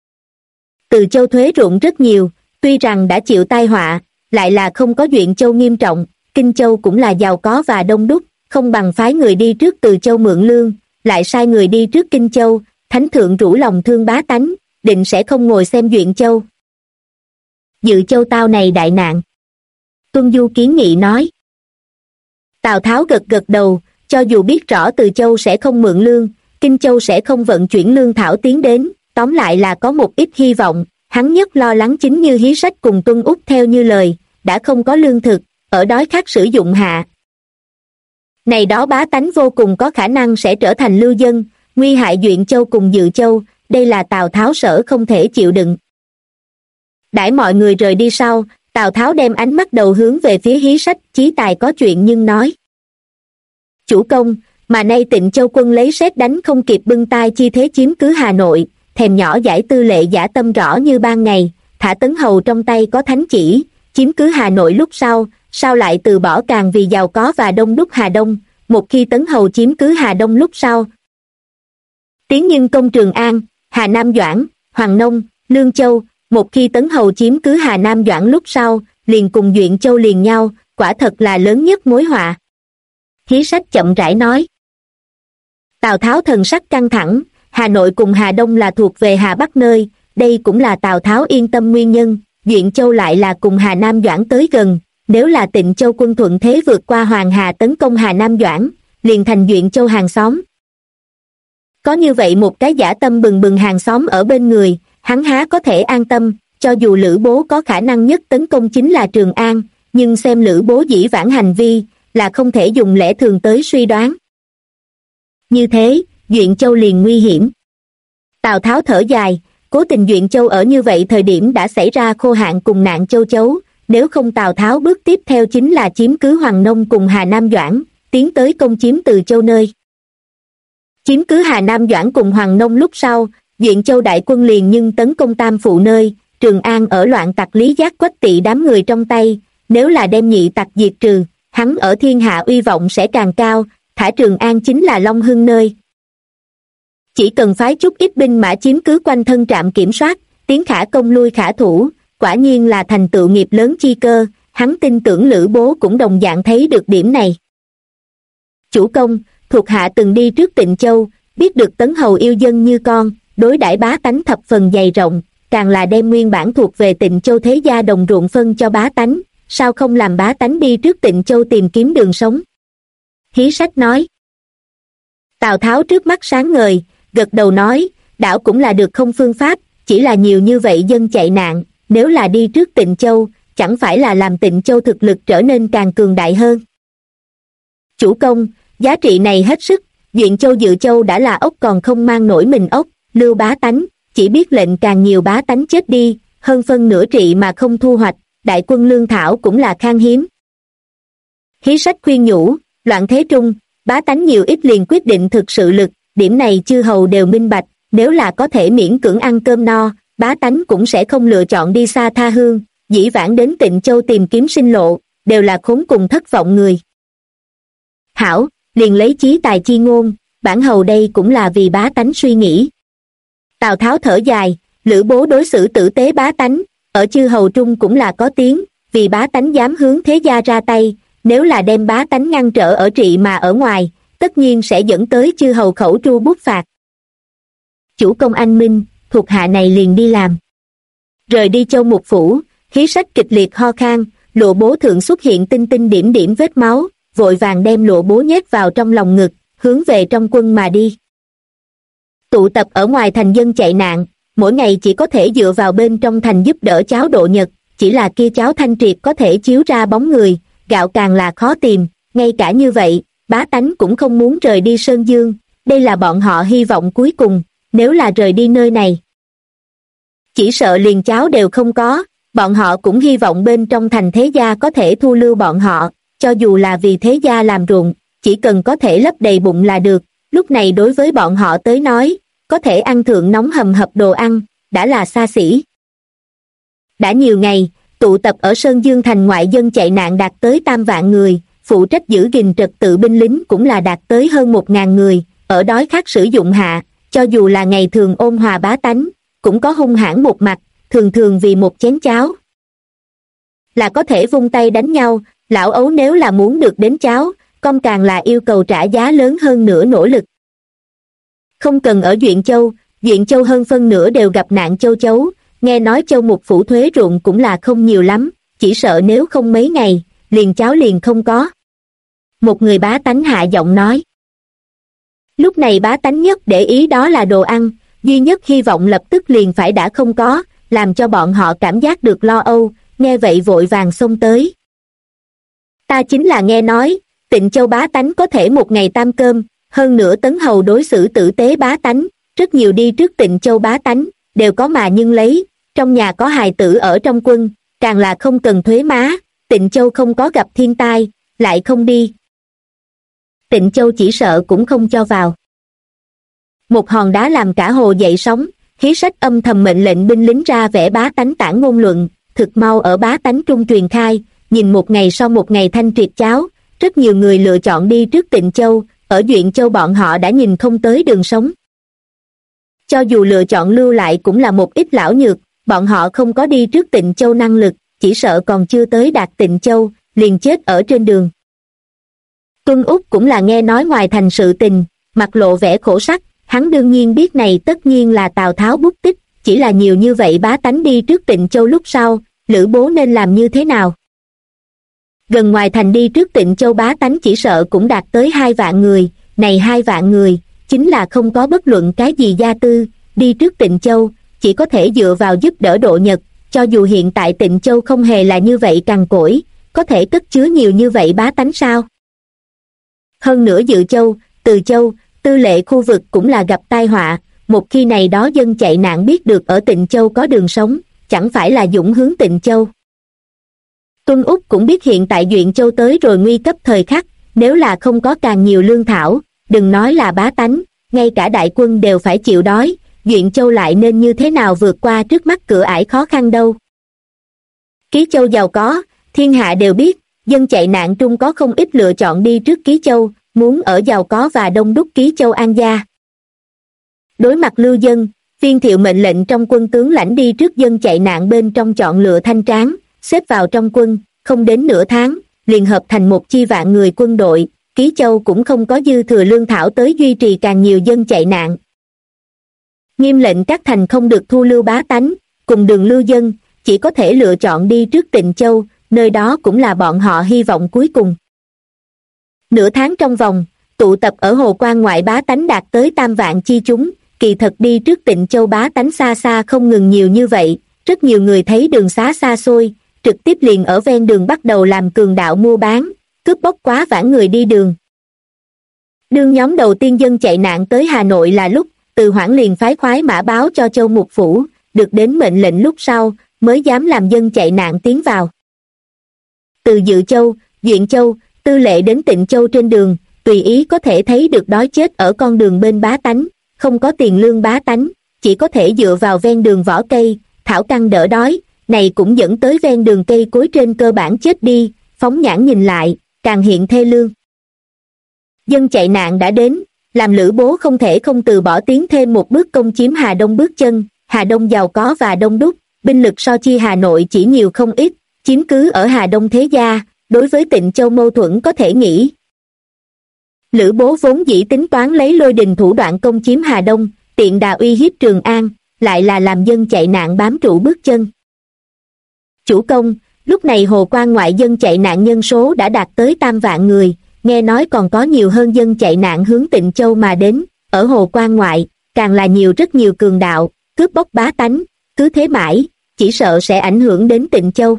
Từ Châu thuế ruộng rất nhiều, tuy rằng đã chịu tai họa, lại là không có Duyện Châu nghiêm trọng, Kinh Châu cũng là giàu có và đông đúc, không bằng phái người đi trước Từ Châu mượn lương, lại sai người đi trước Kinh Châu, thánh thượng rủ lòng thương bá tánh, định sẽ không ngồi xem Duyện Châu. Dự Châu tao này đại nạn. Tuân Du kiến nghị nói. Tào Tháo gật gật đầu, cho dù biết rõ Từ Châu sẽ không mượn lương, Kinh Châu sẽ không vận chuyển lương thảo tiến đến, tóm lại là có một ít hy vọng, hắn nhất lo lắng chính như Hí Sách cùng Tuân Úc theo như lời, đã không có lương thực, ở đói khát sử dụng hạ. Này đó bá tánh vô cùng có khả năng sẽ trở thành lưu dân, nguy hại Duyện Châu cùng Dự Châu, đây là Tào Tháo sợ không thể chịu đựng. Đãi mọi người rời đi sau, Tào Tháo đem ánh mắt đầu hướng về phía Hí Sách, Chí Tài có chuyện nhưng nói. Chủ công, mà nay Tịnh Châu quân lấy sét đánh không kịp bưng tay chi thế chiếm cứ Hà Nội, thèm nhỏ giải tư lệ giả tâm rõ như ban ngày, thả Tấn Hầu trong tay có thánh chỉ, chiếm cứ Hà Nội lúc sau, sao lại từ bỏ càng vì giàu có và đông đúc Hà Đông, một khi Tấn Hầu chiếm cứ Hà Đông lúc sau. Tiến nhưng công Trường An, Hà Nam Doãn, Hoàng Nông, Lương Châu, một khi Tấn Hầu chiếm cứ Hà Nam Doãn lúc sau, liền cùng Duyện Châu liền nhau, quả thật là lớn nhất mối họa. Hí Sách chậm rãi nói. Tào Tháo thần sắc căng thẳng, Hà Nội cùng Hà Đông là thuộc về Hà Bắc nơi, đây cũng là Tào Tháo yên tâm nguyên nhân, Duyện Châu lại là cùng Hà Nam Doãn tới gần, nếu là Tịnh Châu quân thuận thế vượt qua Hoàng Hà tấn công Hà Nam Doãn, liền thành Duyện Châu hàng xóm. Có như vậy một cái dã tâm bừng bừng hàng xóm ở bên người, hắn há có thể an tâm, cho dù Lữ Bố có khả năng nhất tấn công chính là Trường An, nhưng xem Lữ Bố dĩ vãng hành vi, là không thể dùng lẽ thường tới suy đoán. Như thế, Duyện Châu liền nguy hiểm. Tào Tháo thở dài, cố tình Duyện Châu ở như vậy thời điểm đã xảy ra khô hạn cùng nạn châu chấu, nếu không Tào Tháo bước tiếp theo chính là chiếm cứ Hoàng Nông cùng Hà Nam Doãn, tiến tới công chiếm Từ Châu nơi. Chiếm cứ Hà Nam Doãn cùng Hoàng Nông lúc sau, Duyện Châu đại quân liền nhưng tấn công Tam Phụ nơi, Trường An ở loạn tặc Lý Giác Quách Tỵ đám người trong tay, nếu là đem nhị tặc diệt trừ, hắn ở thiên hạ uy vọng sẽ càng cao, thả Trường An chính là Long Hưng nơi. Chỉ cần phái chút ít binh mã chiếm cứ quanh thân trạm kiểm soát, tiến khả công lui khả thủ, quả nhiên là thành tựu nghiệp lớn chi cơ, hắn tin tưởng Lữ Bố cũng đồng dạng thấy được điểm này. Chủ công, thuộc hạ từng đi trước Tịnh Châu, biết được Tấn Hầu yêu dân như con, đối đãi bá tánh thập phần dày rộng, càng là đem nguyên bản thuộc về Tịnh Châu thế gia đồng ruộng phân cho bá tánh, sao không làm bá tánh đi trước Tịnh Châu tìm kiếm đường sống? Hí Sách nói. Tào Tháo trước mắt sáng ngời, gật đầu nói, đảo cũng là được không phương pháp, chỉ là nhiều như vậy dân chạy nạn, nếu là đi trước Tịnh Châu, chẳng phải là làm Tịnh Châu thực lực trở nên càng cường đại hơn. Chủ công, giá trị này hết sức, Duyện Châu Dự Châu đã là ốc còn không mang nổi mình ốc, lưu bá tánh, chỉ biết lệnh càng nhiều bá tánh chết đi, hơn phân nửa trị mà không thu hoạch, đại quân lương thảo cũng là khan hiếm. Hí Sách khuyên nhủ, loạn thế trung, bá tánh nhiều ít liền quyết định thực sự lực, điểm này chư hầu đều minh bạch, nếu là có thể miễn cưỡng ăn cơm no, bá tánh cũng sẽ không lựa chọn đi xa tha hương, dĩ vãng đến Tịnh Châu tìm kiếm sinh lộ, đều là khốn cùng thất vọng người. Hảo, liền lấy chí tài chi ngôn, bản hầu đây cũng là vì bá tánh suy nghĩ. Tào Tháo thở dài, Lữ Bố đối xử tử tế bá tánh, ở chư hầu trung cũng là có tiếng, vì bá tánh dám hướng thế gia ra tay, nếu là đem bá tánh ngăn trở ở trị mà ở ngoài, tất nhiên sẽ dẫn tới chư hầu khẩu tru bút phạt. Chủ công anh minh, thuộc hạ này liền đi làm. Rời đi Châu Mục Phủ, Hí Sách kịch liệt ho khan, Lụa Bố thượng xuất hiện tinh tinh điểm điểm vết máu, vội vàng đem Lụa Bố nhét vào trong lòng ngực, hướng về trong quân mà đi. Tụ tập ở ngoài thành dân chạy nạn, mỗi ngày chỉ có thể dựa vào bên trong thành giúp đỡ cháo độ nhật, chỉ là kia cháo thanh triệt có thể chiếu ra bóng người, gạo càng là khó tìm, ngay cả như vậy, bá tánh cũng không muốn rời đi Sơn Dương, đây là bọn họ hy vọng cuối cùng, nếu là rời đi nơi này. Chỉ sợ liền cháo đều không có, bọn họ cũng hy vọng bên trong thành thế gia có thể thu lưu bọn họ, cho dù là vì thế gia làm ruộng, chỉ cần có thể lấp đầy bụng là được, lúc này đối với bọn họ tới nói, có thể ăn thượng nóng hầm hập đồ ăn, đã là xa xỉ. Đã nhiều ngày, tụ tập ở Sơn Dương thành ngoại dân chạy nạn đạt tới 3 vạn người, phụ trách giữ gìn trật tự binh lính cũng là đạt tới hơn 1.000 người, ở đói khát sử dụng hạ, cho dù là ngày thường ôn hòa bá tánh, cũng có hung hãn một mặt, thường thường vì một chén cháo là có thể vung tay đánh nhau. Lão ấu nếu là muốn được đến cháo, con càng là yêu cầu trả giá lớn hơn nữa nỗ lực. Không cần ở Duyện Châu hơn phân nửa đều gặp nạn châu chấu, nghe nói châu mục phủ thuế ruộng cũng là không nhiều lắm, chỉ sợ nếu không mấy ngày, liền cháo liền không có. Một người bá tánh hạ giọng nói. Lúc này bá tánh nhất để ý đó là đồ ăn, duy nhất hy vọng lập tức liền phải đã không có, làm cho bọn họ cảm giác được lo âu, nghe vậy vội vàng xông tới. Ta chính là nghe nói, Tịnh Châu bá tánh có thể một ngày 3 cơm, hơn nữa Tấn Hầu đối xử tử tế bá tánh, rất nhiều đi trước Tịnh Châu bá tánh, đều có mà nhưng lấy, trong nhà có hài tử ở trong quân, càng là không cần thuế má, Tịnh Châu không có gặp thiên tai, lại không đi. Tịnh Châu chỉ sợ cũng không cho vào. Một hòn đá làm cả hồ dậy sóng, khí sách âm thầm mệnh lệnh binh lính ra vẽ bá tánh tản ngôn luận, thực mau ở bá tánh trung truyền khai, nhìn một ngày sau một ngày thanh triệt cháo, rất nhiều người lựa chọn đi trước Tịnh Châu, ở Duyện Châu bọn họ đã nhìn không tới đường sống. Cho dù lựa chọn lưu lại cũng là một ít lão nhược, bọn họ không có đi trước Tịnh Châu năng lực, chỉ sợ còn chưa tới đạt Tịnh Châu, liền chết ở trên đường. Tuân Úc cũng là nghe nói ngoài thành sự tình, mặt lộ vẻ khổ sắc, hắn đương nhiên biết này tất nhiên là Tào Tháo bút tích, chỉ là nhiều như vậy bá tánh đi trước Tịnh Châu lúc sau, Lữ Bố nên làm như thế nào? Gần ngoài thành đi trước Tịnh Châu bá tánh chỉ sợ cũng đạt tới 2 vạn người, này 2 vạn người, chính là không có bất luận cái gì gia tư, đi trước Tịnh Châu, chỉ có thể dựa vào giúp đỡ Độ Nhật, cho dù hiện tại Tịnh Châu không hề là như vậy cằn cỗi, có thể cất chứa nhiều như vậy bá tánh sao? Hơn nữa Dự Châu, Từ Châu, Tư Lệ khu vực cũng là gặp tai họa, một khi này đó dân chạy nạn biết được ở Tịnh Châu có đường sống, chẳng phải là dũng hướng Tịnh Châu. Tuân Úc cũng biết hiện tại Duyện Châu tới rồi nguy cấp thời khắc, nếu là không có càng nhiều lương thảo, đừng nói là bá tánh, ngay cả đại quân đều phải chịu đói, Duyện Châu lại nên như thế nào vượt qua trước mắt cửa ải khó khăn đâu. Ký Châu giàu có, thiên hạ đều biết, dân chạy nạn trung có không ít lựa chọn đi trước Ký Châu, muốn ở giàu có và đông đúc Ký Châu an gia. Đối mặt lưu dân, Viên Thiệu mệnh lệnh trong quân tướng lãnh đi trước dân chạy nạn bên trong chọn lựa thanh tráng, xếp vào trong quân, không đến nửa tháng, liền hợp thành một chi vạn người quân đội, Ký Châu cũng không có dư thừa lương thảo tới duy trì càng nhiều dân chạy nạn. Nghiêm lệnh các thành không được thu lưu bá tánh, cùng đường lưu dân, chỉ có thể lựa chọn đi trước Tịnh Châu, nơi đó cũng là bọn họ hy vọng cuối cùng. Nửa tháng trong vòng, tụ tập ở Hồ Quan ngoại bá tánh đạt tới 3 vạn chi chúng, kỳ thật đi trước Tịnh Châu bá tánh xa xa không ngừng nhiều như vậy, rất nhiều người thấy đường xá xa xôi, trực tiếp liền ở ven đường bắt đầu làm cường đạo mua bán, cướp bóc quá vãng người đi đường. Đương nhóm đầu tiên dân chạy nạn tới Hà Nội là lúc, Từ Hoảng liền phái khoái mã báo cho Châu Mục Phủ, được đến mệnh lệnh lúc sau, mới dám làm dân chạy nạn tiến vào. Từ Dự Châu, Duyện Châu, Tư Lệ đến Tịnh Châu trên đường, tùy ý có thể thấy được đói chết ở con đường bên bá tánh, không có tiền lương bá tánh, chỉ có thể dựa vào ven đường vỏ cây, thảo căn đỡ đói, này cũng dẫn tới ven đường cây cối trên cơ bản chết đi, phóng nhãn nhìn lại, càng hiện thê lương. Dân chạy nạn đã đến, làm Lữ Bố không thể không từ bỏ tiến thêm một bước công chiếm Hà Đông bước chân, Hà Đông giàu có và đông đúc, binh lực so chi Hà Nội chỉ nhiều không ít, chiếm cứ ở Hà Đông thế gia, đối với Tịnh Châu mâu thuẫn có thể nghĩ. Lữ Bố vốn dĩ tính toán lấy lôi đình thủ đoạn công chiếm Hà Đông, tiện đà uy hiếp Trường An, lại là làm dân chạy nạn bám trụ bước chân. Chủ công, lúc này Hồ Quan ngoại dân chạy nạn nhân số đã đạt tới 3 vạn người, nghe nói còn có nhiều hơn dân chạy nạn hướng Tịnh Châu mà đến, ở Hồ Quan ngoại, càng là rất nhiều cường đạo, cướp bóc bá tánh, cứ thế mãi, chỉ sợ sẽ ảnh hưởng đến Tịnh Châu.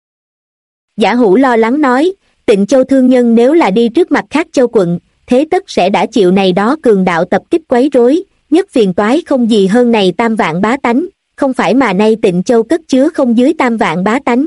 Giả Hữu lo lắng nói, Tịnh Châu thương nhân nếu là đi trước mặt khác châu quận, thế tất sẽ đã chịu này đó cường đạo tập kích quấy rối, nhất phiền toái không gì hơn này 3 vạn bá tánh, không phải mà nay Tịnh Châu cất chứa không dưới 3 vạn bá tánh.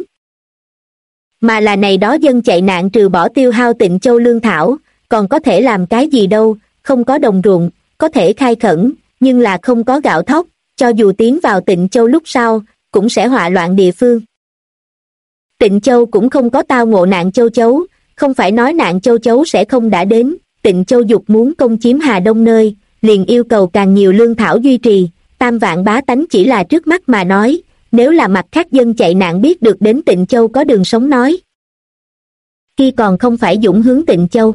Mà là này đó dân chạy nạn trừ bỏ tiêu hao Tịnh Châu lương thảo, còn có thể làm cái gì đâu, không có đồng ruộng, có thể khai khẩn, nhưng là không có gạo thóc, cho dù tiến vào Tịnh Châu lúc sau, cũng sẽ họa loạn địa phương. Tịnh Châu cũng không có tao ngộ nạn châu chấu, không phải nói nạn châu chấu sẽ không đã đến, Tịnh Châu dục muốn công chiếm Hà Đông nơi, liền yêu cầu càng nhiều lương thảo duy trì, 3 vạn bá tánh chỉ là trước mắt mà nói, nếu là mặt khác dân chạy nạn biết được đến Tịnh Châu có đường sống nói. Khi còn không phải dũng hướng Tịnh Châu.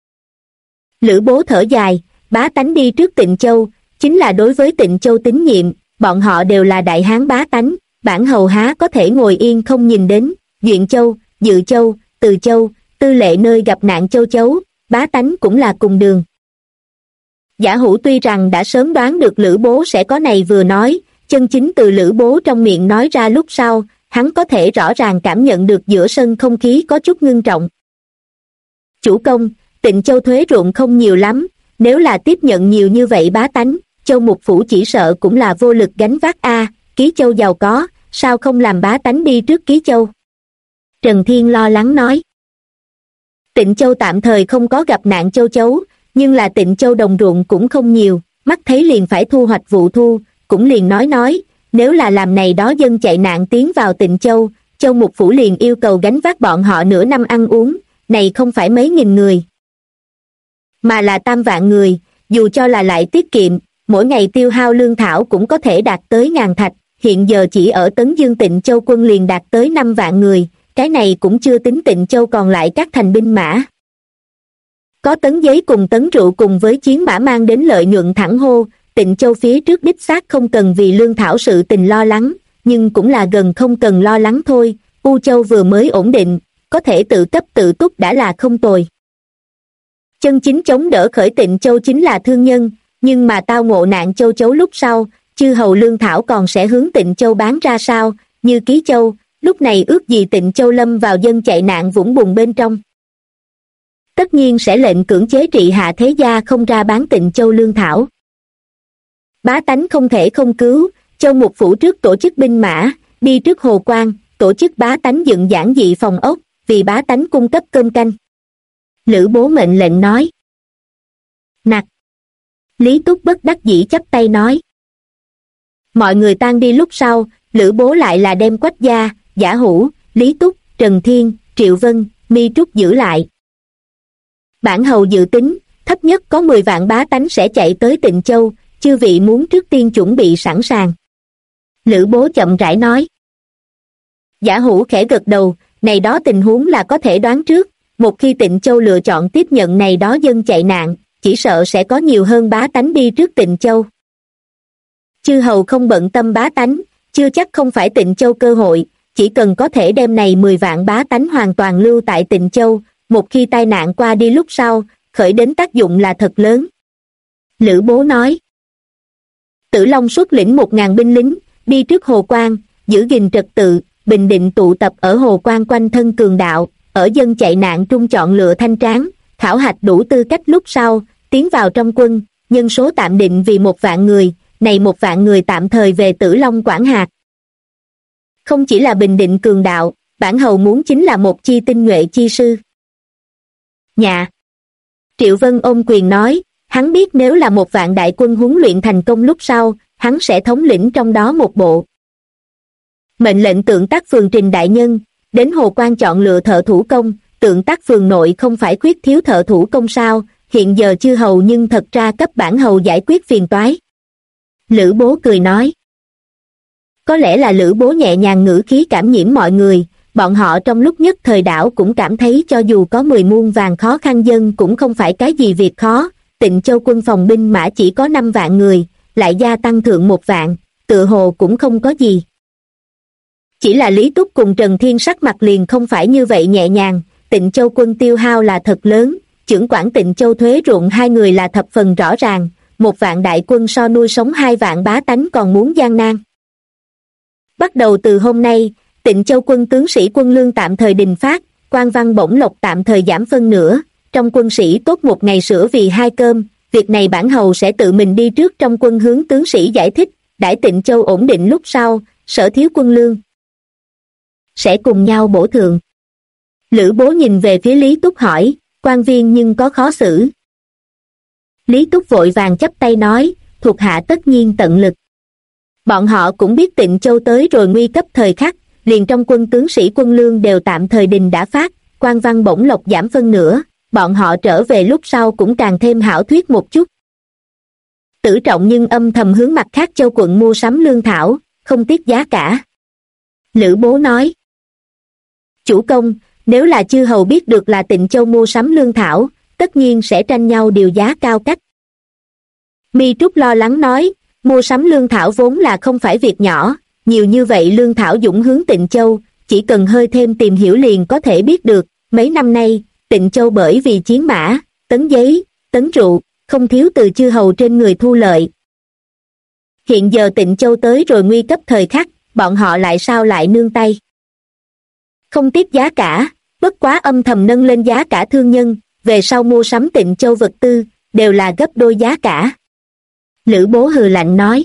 Lữ Bố thở dài, bá tánh đi trước Tịnh Châu, chính là đối với Tịnh Châu tín nhiệm, bọn họ đều là đại hán bá tánh, bản hầu há có thể ngồi yên không nhìn đến, Duyện Châu, Dự Châu, Từ Châu, Tư Lệ nơi gặp nạn châu chấu, bá tánh cũng là cùng đường. Giả Hữu tuy rằng đã sớm đoán được Lữ Bố sẽ có này vừa nói, chân chính từ Lữ Bố trong miệng nói ra lúc sau, hắn có thể rõ ràng cảm nhận được giữa sân không khí có chút ngưng trọng. Chủ công, Tịnh Châu thuế ruộng không nhiều lắm, nếu là tiếp nhận nhiều như vậy bá tánh, Châu Mục Phủ chỉ sợ cũng là vô lực gánh vác a. Ký Châu giàu có, sao không làm bá tánh đi trước Ký Châu? Trần Thiên lo lắng nói. Tịnh Châu tạm thời không có gặp nạn châu chấu, nhưng là Tịnh Châu đồng ruộng cũng không nhiều, mắt thấy liền phải thu hoạch vụ thu, cũng liền nói, nếu là làm này đó dân chạy nạn tiến vào Tịnh Châu, Châu Mục Phủ liền yêu cầu gánh vác bọn họ nửa năm ăn uống, này không phải mấy nghìn người, mà là 3 vạn người, dù cho là lại tiết kiệm, mỗi ngày tiêu hao lương thảo cũng có thể đạt tới 1000 thạch, hiện giờ chỉ ở Tấn Dương Tịnh Châu quân liền đạt tới 5 vạn người, cái này cũng chưa tính Tịnh Châu còn lại các thành binh mã. Có tấn giấy cùng tấn rượu cùng với chiến mã mang đến lợi nhuận thẳng hô, Tịnh Châu phía trước đích xác không cần vì lương thảo sự tình lo lắng, nhưng cũng là gần không cần lo lắng thôi, U Châu vừa mới ổn định, có thể tự cấp tự túc đã là không tồi. Chân chính chống đỡ khởi Tịnh Châu chính là thương nhân, nhưng mà tao ngộ nạn châu chấu lúc sau, chư hầu lương thảo còn sẽ hướng Tịnh Châu bán ra sao, như Ký Châu, lúc này ước gì Tịnh Châu lâm vào dân chạy nạn vũng bùn bên trong. Tất nhiên sẽ lệnh cưỡng chế trị hạ thế gia không ra bán Tịnh Châu lương thảo. Bá tánh không thể không cứu, Châu Mục Phủ trước tổ chức binh mã, đi trước Hồ Quan, tổ chức bá tánh dựng giản dị phòng ốc, vì bá tánh cung cấp cơm canh. Lữ Bố mệnh lệnh nói. Nặc. Lý Túc bất đắc dĩ chắp tay nói. Mọi người tan đi lúc sau, Lữ Bố lại là đem Quách Gia, Giả Hữu, Lý Túc, Trần Thiên, Triệu Vân, Mi Trúc giữ lại. Bản hầu dự tính, thấp nhất có 10 vạn bá tánh sẽ chạy tới Tịnh Châu, chư vị muốn trước tiên chuẩn bị sẵn sàng. Lữ Bố chậm rãi nói. Giả Hữu khẽ gật đầu, này đó tình huống là có thể đoán trước, một khi Tịnh Châu lựa chọn tiếp nhận này đó dân chạy nạn, chỉ sợ sẽ có nhiều hơn bá tánh đi trước Tịnh Châu. Chư hầu không bận tâm bá tánh, chưa chắc không phải Tịnh Châu cơ hội, chỉ cần có thể đem này 10 vạn bá tánh hoàn toàn lưu tại Tịnh Châu, một khi tai nạn qua đi lúc sau, khởi đến tác dụng là thật lớn. Lữ Bố nói. Tử Long xuất lĩnh 1000 binh lính, đi trước Hồ Quan, giữ gìn trật tự, bình định tụ tập ở Hồ Quan quanh thân cường đạo, ở dân chạy nạn trung chọn lựa thanh tráng, khảo hạch đủ tư cách lúc sau, tiến vào trong quân, nhân số tạm định vì 1 vạn người, này 1 vạn người tạm thời về Tử Long quản hạt. Không chỉ là bình định cường đạo, bản hầu muốn chính là một chi tinh nhuệ chi sư. Dạ. Triệu Vân ôm quyền nói, hắn biết nếu là 1 vạn đại quân huấn luyện thành công lúc sau, hắn sẽ thống lĩnh trong đó một bộ. Mệnh lệnh Tượng Tác Phường trình đại nhân, đến Hồ Quan chọn lựa thợ thủ công, Tượng Tác Phường nội không phải khuyết thiếu thợ thủ công sao, hiện giờ chư hầu nhưng thật ra cấp bản hầu giải quyết phiền toái. Lữ Bố cười nói. Có lẽ là Lữ Bố nhẹ nhàng ngữ khí cảm nhiễm mọi người, bọn họ trong lúc nhất thời đảo cũng cảm thấy cho dù có 10 muôn vàng khó khăn dân cũng không phải cái gì việc khó, Tịnh Châu quân phòng binh mã chỉ có 5 vạn người, lại gia tăng thượng 1 vạn, tựa hồ cũng không có gì. Chỉ là Lý Túc cùng Trần Thiên sắc mặt liền không phải như vậy nhẹ nhàng, Tịnh Châu quân tiêu hao là thật lớn, chưởng quản Tịnh Châu thuế ruộng 2 người là thập phần rõ ràng, 1 vạn đại quân so nuôi sống 2 vạn bá tánh còn muốn gian nan. Bắt đầu từ hôm nay, Tịnh Châu quân tướng sĩ quân lương tạm thời đình phát, quan văn bổng lộc tạm thời giảm phân nửa, trong quân sĩ tốt 1 ngày sữa vì 2 cơm, việc này bản hầu sẽ tự mình đi trước trong quân hướng tướng sĩ giải thích, đãi Tịnh Châu ổn định lúc sau, sở thiếu quân lương sẽ cùng nhau bổ thượng. Lữ Bố nhìn về phía Lý Túc hỏi, quan viên nhưng có khó xử. Lý Túc vội vàng chắp tay nói, thuộc hạ tất nhiên tận lực. Bọn họ cũng biết Tịnh Châu tới rồi nguy cấp thời khắc, liền trong quân tướng sĩ quân lương đều tạm thời đình đã phát, quan văn bổng lộc giảm phân nửa, bọn họ trở về lúc sau cũng càng thêm hảo thuyết một chút. Tử Trọng nhưng âm thầm hướng mặt khác châu quận mua sắm lương thảo, không tiếc giá cả. Lữ Bố nói, chủ công, nếu là chư hầu biết được là Tịnh Châu mua sắm lương thảo, tất nhiên sẽ tranh nhau điều giá cao cách. Mi Trúc lo lắng nói, mua sắm lương thảo vốn là không phải việc nhỏ, nhiều như vậy lương thảo dũng hướng Tịnh Châu, chỉ cần hơi thêm tìm hiểu liền có thể biết được, mấy năm nay, Tịnh Châu bởi vì chiến mã, tấn giấy, tấn rượu, không thiếu từ chư hầu trên người thu lợi. Hiện giờ Tịnh Châu tới rồi nguy cấp thời khắc, bọn họ lại sao lại nương tay. Không tiếc giá cả, bất quá âm thầm nâng lên giá cả thương nhân, về sau mua sắm Tịnh Châu vật tư, đều là gấp đôi giá cả. Lữ Bố hừ lạnh nói.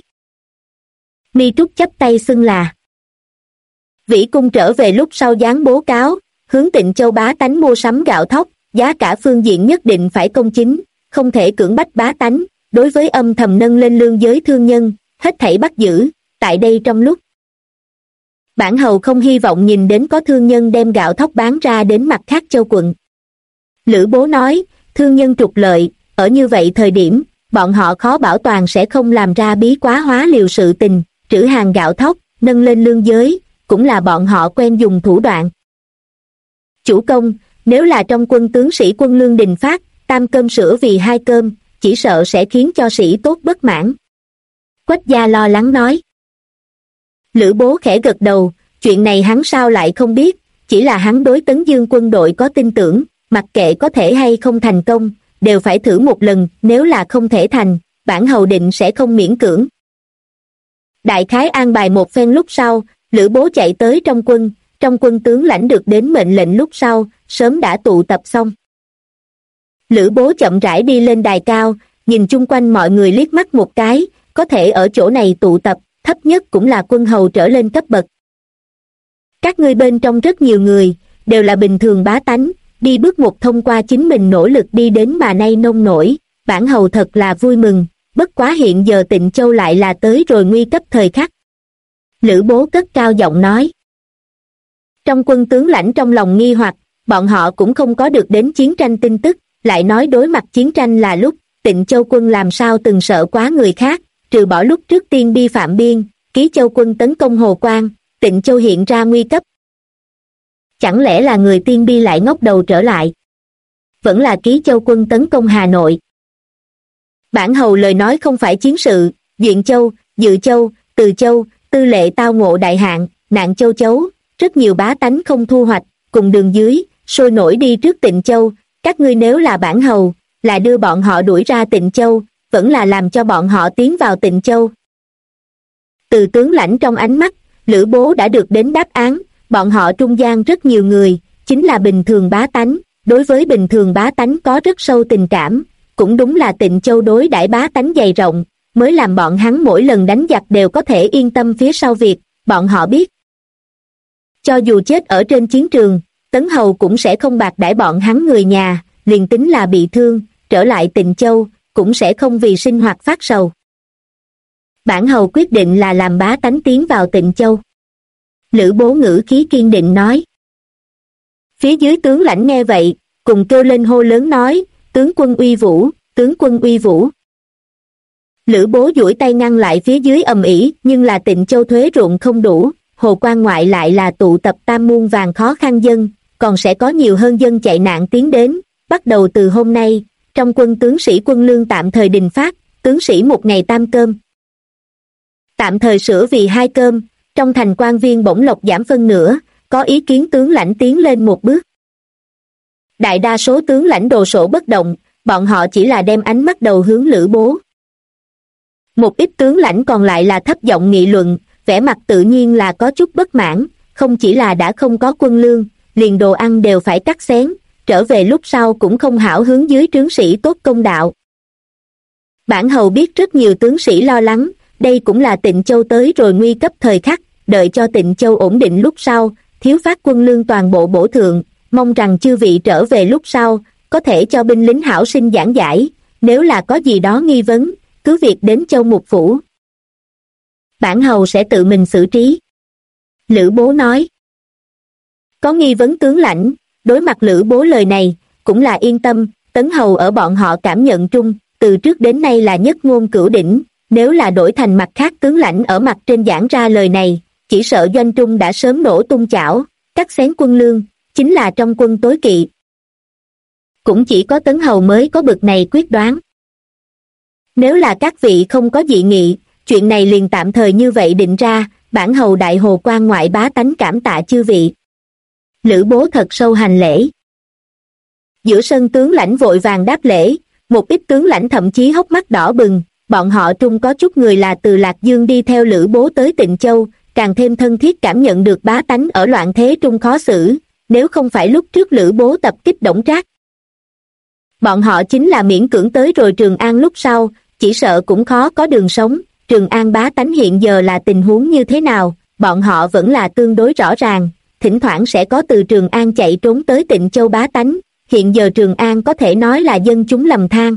Mi Trúc chắp tay xưng là. Vĩ cung trở về lúc sau giáng bố cáo, hướng Tịnh Châu bá tánh mua sắm gạo thóc, giá cả phương diện nhất định phải công chính, không thể cưỡng bách bá tánh, đối với âm thầm nâng lên lương giới thương nhân, hết thảy bắt giữ, tại đây trong lúc. Bản hầu không hy vọng nhìn đến có thương nhân đem gạo thóc bán ra đến mặt khác châu quận. Lữ Bố nói, thương nhân trục lợi, ở như vậy thời điểm, bọn họ khó bảo toàn sẽ không làm ra bí quá hóa liều sự tình, trữ hàng gạo thóc, nâng lên lương giới, cũng là bọn họ quen dùng thủ đoạn. Chủ công, nếu là trong quân tướng sĩ quân lương đình phát, tam cơm sữa vì hai cơm, chỉ sợ sẽ khiến cho sĩ tốt bất mãn. Quách gia lo lắng nói. Lữ Bố khẽ gật đầu, chuyện này hắn sao lại không biết, chỉ là hắn đối Tấn Dương quân đội có tin tưởng, mặc kệ có thể hay không thành công, đều phải thử một lần, nếu là không thể thành, bản hầu định sẽ không miễn cưỡng. Đại khái an bài một phen lúc sau, Lữ Bố chạy tới trong quân tướng lãnh được đến mệnh lệnh lúc sau, sớm đã tụ tập xong. Lữ Bố chậm rãi đi lên đài cao, nhìn chung quanh mọi người liếc mắt một cái, có thể ở chỗ này tụ tập, thấp nhất cũng là quân hầu trở lên cấp bậc. Các ngươi bên trong rất nhiều người, đều là bình thường bá tánh, đi bước một thông qua chính mình nỗ lực đi đến mà nay nông nổi, bản hầu thật là vui mừng, bất quá hiện giờ Tịnh Châu lại là tới rồi nguy cấp thời khắc. Lữ Bố cất cao giọng nói. Trong quân tướng lãnh trong lòng nghi hoặc, bọn họ cũng không có được đến chiến tranh tin tức, lại nói đối mặt chiến tranh là lúc, Tịnh Châu quân làm sao từng sợ quá người khác, trừ bỏ lúc trước tiên bi phạm biên, Ký Châu quân tấn công Hồ Quang, Tịnh Châu hiện ra nguy cấp. Chẳng lẽ là người tiên bi lại ngóc đầu trở lại? Vẫn là Ký Châu quân tấn công Hà Nội. Bản hầu lời nói không phải chiến sự, Duyện Châu, Dự Châu, Từ Châu, tư lệ tao ngộ đại hạn, nạn châu chấu, rất nhiều bá tánh không thu hoạch, cùng đường dưới, sôi nổi đi trước Tịnh Châu, các ngươi nếu là bản hầu, là đưa bọn họ đuổi ra Tịnh Châu, vẫn là làm cho bọn họ tiến vào Tịnh Châu. Từ tướng lãnh trong ánh mắt, Lữ Bố đã được đến đáp án, bọn họ trung gian rất nhiều người, chính là bình thường bá tánh, đối với bình thường bá tánh có rất sâu tình cảm, cũng đúng là Tịnh Châu đối đãi bá tánh dày rộng, mới làm bọn hắn mỗi lần đánh giặc đều có thể yên tâm phía sau việc, bọn họ biết. Cho dù chết ở trên chiến trường, Tấn Hầu cũng sẽ không bạc đãi bọn hắn người nhà, liền tính là bị thương, trở lại Tịnh Châu, cũng sẽ không vì sinh hoạt phát sầu. Bản hầu quyết định là làm bá tánh tiến vào Tịnh Châu. Lữ Bố ngữ khí kiên định nói. Phía dưới tướng lãnh nghe vậy, cùng kêu lên hô lớn nói, tướng quân uy vũ, tướng quân uy vũ. Lữ Bố duỗi tay ngăn lại phía dưới ầm ĩ, nhưng là Tịnh Châu thuế ruộng không đủ, Hồ Quan ngoại lại là tụ tập tam muôn vàng khó khăn dân, còn sẽ có nhiều hơn dân chạy nạn tiến đến, bắt đầu từ hôm nay, trong quân tướng sĩ quân lương tạm thời đình phát, tướng sĩ một ngày tam cơm. Tạm thời sữa vì hai cơm, trong thành quan viên bổng lộc giảm phân nửa, có ý kiến tướng lãnh tiến lên một bước. Đại đa số tướng lãnh đồ sộ bất động, bọn họ chỉ là đem ánh mắt đầu hướng Lữ Bố. Một ít tướng lãnh còn lại là thấp giọng nghị luận, vẻ mặt tự nhiên là có chút bất mãn, không chỉ là đã không có quân lương, liền đồ ăn đều phải cắt xén, trở về lúc sau cũng không hảo hướng dưới trướng sĩ tốt công đạo. Bản hầu biết rất nhiều tướng sĩ lo lắng, đây cũng là Tịnh Châu tới rồi nguy cấp thời khắc, đợi cho Tịnh Châu ổn định lúc sau, thiếu phát quân lương toàn bộ bổ thượng, mong rằng chư vị trở về lúc sau, có thể cho binh lính hảo sinh giảng giải, nếu là có gì đó nghi vấn, cứ việc đến Châu Mục Phủ. Bản hầu sẽ tự mình xử trí. Lữ Bố nói. Có nghi vấn tướng lãnh, đối mặt Lữ Bố lời này, cũng là yên tâm, Tấn hầu ở bọn họ cảm nhận trung, từ trước đến nay là nhất ngôn cửu đỉnh, nếu là đổi thành mặt khác tướng lãnh ở mặt trên giảng ra lời này, chỉ sợ doanh trung đã sớm nổ tung chảo, cắt xén quân lương, chính là trong quân tối kỵ. Cũng chỉ có Tấn hầu mới có bực này quyết đoán. Nếu là các vị không có dị nghị, chuyện này liền tạm thời như vậy định ra, bản hầu đại hồ quan ngoại bá tánh cảm tạ chư vị. Lữ Bố thật sâu hành lễ. Giữa sân tướng lãnh vội vàng đáp lễ, một ít tướng lãnh thậm chí hốc mắt đỏ bừng, bọn họ trung có chút người là từ Lạc Dương đi theo Lữ Bố tới Tịnh Châu, càng thêm thân thiết cảm nhận được bá tánh ở loạn thế trung khó xử, nếu không phải lúc trước Lữ Bố tập kích Đổng Trác. Bọn họ chính là miễn cưỡng tới rồi Trường An lúc sau, chỉ sợ cũng khó có đường sống. Trường An bá tánh hiện giờ là tình huống như thế nào, bọn họ vẫn là tương đối rõ ràng, thỉnh thoảng sẽ có từ Trường An chạy trốn tới Tịnh Châu bá tánh, hiện giờ Trường An có thể nói là dân chúng lầm than.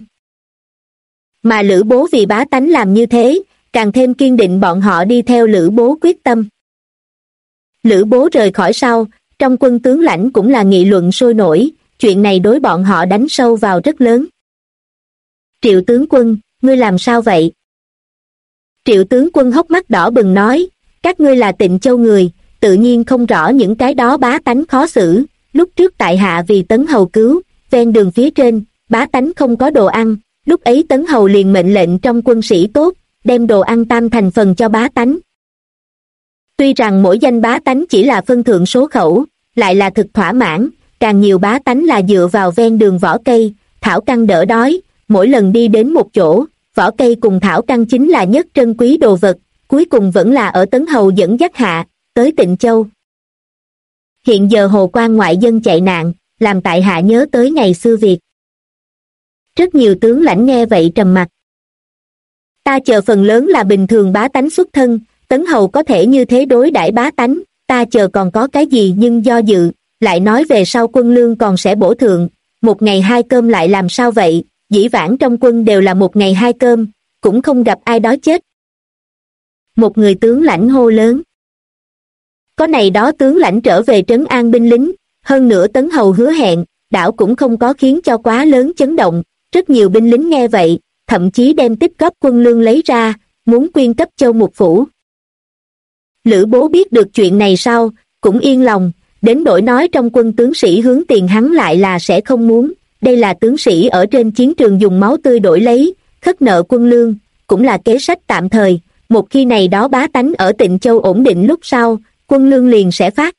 Mà Lữ Bố vì bá tánh làm như thế, càng thêm kiên định bọn họ đi theo Lữ Bố quyết tâm. Lữ Bố rời khỏi sau, trong quân tướng lãnh cũng là nghị luận sôi nổi, chuyện này đối bọn họ đánh sâu vào rất lớn. Triệu tướng quân, ngươi làm sao vậy? Triệu tướng quân hốc mắt đỏ bừng nói, các ngươi là Tịnh Châu người, tự nhiên không rõ những cái đó bá tánh khó xử, lúc trước tại hạ vì Tấn hầu cứu, ven đường phía trên, bá tánh không có đồ ăn, lúc ấy Tấn hầu liền mệnh lệnh trong quân sĩ tốt, đem đồ ăn tam thành phần cho bá tánh. Tuy rằng mỗi danh bá tánh chỉ là phân thượng số khẩu, lại là thực thỏa mãn, càng nhiều bá tánh là dựa vào ven đường vỏ cây, thảo căn đỡ đói, mỗi lần đi đến một chỗ, vỏ cây cùng thảo căn chính là nhất trân quý đồ vật, cuối cùng vẫn là ở Tấn hầu dẫn dắt hạ, tới Tịnh Châu. Hiện giờ hồ quan ngoại dân chạy nạn, làm tại hạ nhớ tới ngày xưa việc. Rất nhiều tướng lãnh nghe vậy trầm mặc. Ta chờ phần lớn là bình thường bá tánh xuất thân, Tấn hầu có thể như thế đối đãi bá tánh, ta chờ còn có cái gì nhưng do dự, lại nói về sau quân lương còn sẽ bổ thượng, một ngày hai cơm lại làm sao vậy, dĩ vãng trong quân đều là một ngày hai cơm, cũng không gặp ai đói chết. Một người tướng lãnh hô lớn. Có này đó tướng lãnh trở về trấn an binh lính, hơn nữa Tấn hầu hứa hẹn, đảo cũng không có khiến cho quá lớn chấn động, rất nhiều binh lính nghe vậy, thậm chí đem tích góp quân lương lấy ra, muốn quyên cấp Châu Mục Phủ. Lữ Bố biết được chuyện này sau, cũng yên lòng, đến đổi nói trong quân tướng sĩ hướng tiền hắn lại là sẽ không muốn, đây là tướng sĩ ở trên chiến trường dùng máu tươi đổi lấy, khất nợ quân lương, cũng là kế sách tạm thời, một khi này đó bá tánh ở Tịnh Châu ổn định lúc sau, quân lương liền sẽ phát.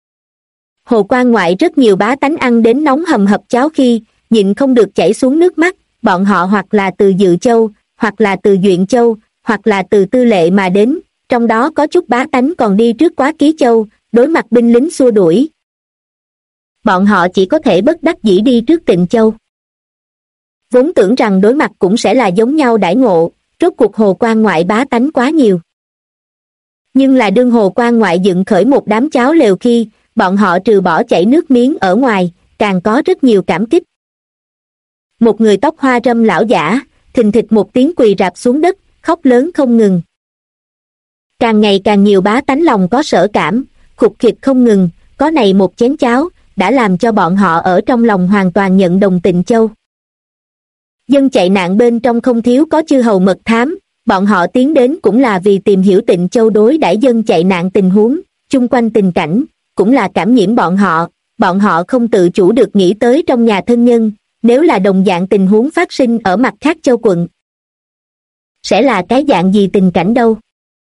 Hồ quan ngoại rất nhiều bá tánh ăn đến nóng hầm hập cháo khi, nhịn không được chảy xuống nước mắt, bọn họ hoặc là từ Dự Châu, hoặc là từ Duyện Châu, hoặc là từ Tư Lệ mà đến, trong đó có chút bá tánh còn đi trước quá Ký Châu, đối mặt binh lính xua đuổi. Bọn họ chỉ có thể bất đắc dĩ đi trước Tịnh Châu. Vốn tưởng rằng đối mặt cũng sẽ là giống nhau đãi ngộ, rốt cuộc hồ quan ngoại bá tánh quá nhiều. Nhưng là đương hồ quan ngoại dựng khởi một đám cháo lều khi, bọn họ trừ bỏ chảy nước miếng ở ngoài, càng có rất nhiều cảm kích. Một người tóc hoa râm lão giả, thình thịch một tiếng quỳ rạp xuống đất, khóc lớn không ngừng. Càng ngày càng nhiều bá tánh lòng có sở cảm, khục khịch không ngừng, có này một chén cháo, đã làm cho bọn họ ở trong lòng hoàn toàn nhận đồng Tịnh Châu. Dân chạy nạn bên trong không thiếu có chư hầu mật thám, bọn họ tiến đến cũng là vì tìm hiểu Tịnh Châu đối đãi dân chạy nạn tình huống, chung quanh tình cảnh, cũng là cảm nhiễm bọn họ không tự chủ được nghĩ tới trong nhà thân nhân, nếu là đồng dạng tình huống phát sinh ở mặt khác châu quận. Sẽ là cái dạng gì tình cảnh đâu?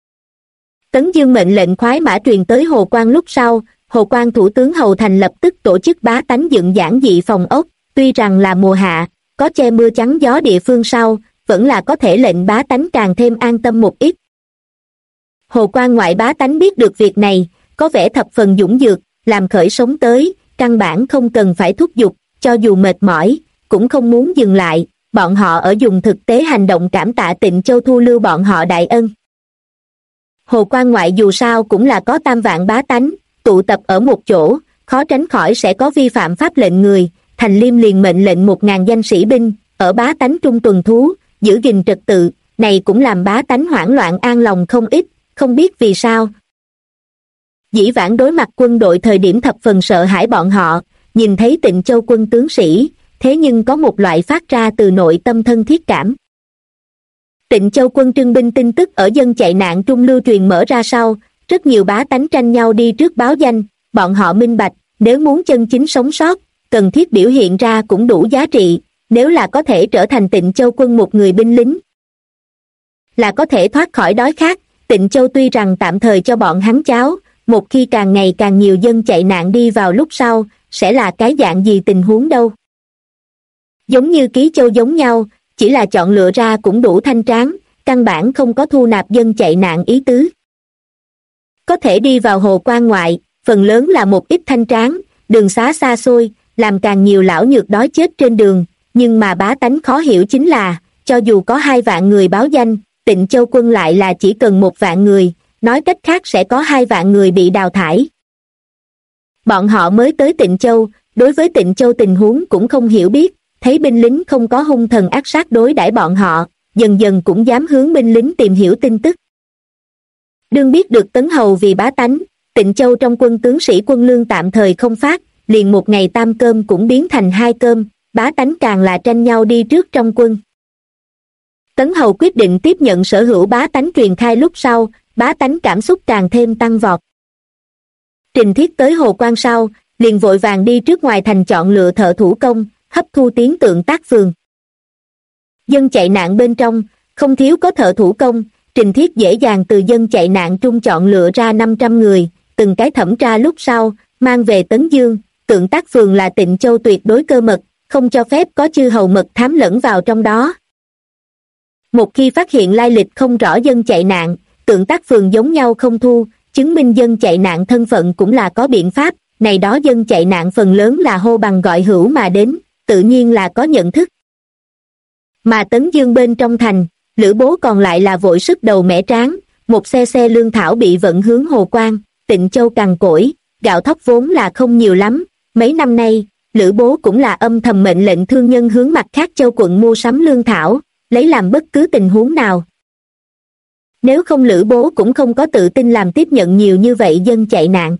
Tấn Dương mệnh lệnh khoái mã truyền tới Hồ Quan lúc sau, Hồ Quan thủ tướng Hầu Thành lập tức tổ chức bá tánh dựng giản dị phòng ốc, tuy rằng là mùa hạ, có che mưa chắn gió địa phương sau, vẫn là có thể lệnh bá tánh càng thêm an tâm một ít. Hồ Quan ngoại bá tánh biết được việc này, có vẻ thập phần dũng dược, làm khởi sống tới, căn bản không cần phải thúc giục, cho dù mệt mỏi, cũng không muốn dừng lại, bọn họ ở dùng thực tế hành động cảm tạ Tịnh Châu thu lưu bọn họ đại ân. Hồ Quan ngoại dù sao cũng là có 3 vạn bá tánh, tụ tập ở một chỗ, khó tránh khỏi sẽ có vi phạm pháp lệnh người, Thành Liêm liền mệnh lệnh 1000 danh sĩ binh, ở bá tánh trung tuần thú, giữ gìn trật tự, này cũng làm bá tánh hoảng loạn an lòng không ít, không biết vì sao. Dĩ vãng đối mặt quân đội thời điểm thập phần sợ hãi bọn họ, nhìn thấy Tịnh Châu quân tướng sĩ, thế nhưng có một loại phát ra từ nội tâm thân thiết cảm. Tịnh Châu quân trưng binh tin tức ở dân chạy nạn trung lưu truyền mở ra sau, rất nhiều bá tánh tranh nhau đi trước báo danh, bọn họ minh bạch, nếu muốn chân chính sống sót, cần thiết biểu hiện ra cũng đủ giá trị, nếu là có thể trở thành Tịnh Châu quân một người binh lính, là có thể thoát khỏi đói khát. Tịnh Châu tuy rằng tạm thời cho bọn hắn cháo, một khi càng ngày càng nhiều dân chạy nạn đi vào lúc sau, sẽ là cái dạng gì tình huống đâu. Giống như Ký Châu giống nhau, chỉ là chọn lựa ra cũng đủ thanh tráng, căn bản không có thu nạp dân chạy nạn ý tứ. Có thể đi vào hồ quan ngoại, phần lớn là một ít thanh tráng, đường xá xa xôi, làm càng nhiều lão nhược đói chết trên đường, nhưng mà bá tánh khó hiểu chính là, cho dù có 2 vạn người báo danh, Tịnh Châu quân lại là chỉ cần 1 vạn người, nói cách khác sẽ có 2 vạn người bị đào thải. Bọn họ mới tới Tịnh Châu, đối với Tịnh Châu tình huống cũng không hiểu biết, thấy binh lính không có hung thần ác sát đối đãi bọn họ, dần dần cũng dám hướng binh lính tìm hiểu tin tức. Đương biết được Tấn Hầu vì bá tánh, Tịnh Châu trong quân tướng sĩ quân lương tạm thời không phát, liền một ngày tam cơm cũng biến thành 2 cơm, bá tánh càng là tranh nhau đi trước trong quân. Tấn Hầu quyết định tiếp nhận sở hữu bá tánh truyền khai lúc sau, bá tánh cảm xúc càng thêm tăng vọt. Trình Thiết tới hồ quan sau, liền vội vàng đi trước ngoài thành chọn lựa thợ thủ công, hấp thu tiến tượng tác phường. Dân chạy nạn bên trong, không thiếu có thợ thủ công, Trình Thiết dễ dàng từ dân chạy nạn trung chọn lựa ra 500 người, từng cái thẩm tra lúc sau, mang về Tấn Dương. Tượng tác phường là Tịnh Châu tuyệt đối cơ mật, không cho phép có chư hầu mật thám lẫn vào trong đó. Một khi phát hiện lai lịch không rõ dân chạy nạn, tượng tác phường giống nhau không thu, chứng minh dân chạy nạn thân phận cũng là có biện pháp, này đó dân chạy nạn phần lớn là hô bằng gọi hữu mà đến, tự nhiên là có nhận thức. Mà Tấn Dương bên trong thành, Lữ Bố còn lại là vội sức đầu mẻ tráng, một xe lương thảo bị vận hướng hồ quan, Tịnh Châu cằn cỗi, gạo thóc vốn là không nhiều lắm, mấy năm nay, Lữ Bố cũng là âm thầm mệnh lệnh thương nhân hướng mặt khác châu quận mua sắm lương thảo, lấy làm bất cứ tình huống nào. Nếu không Lữ Bố cũng không có tự tin làm tiếp nhận nhiều như vậy dân chạy nạn.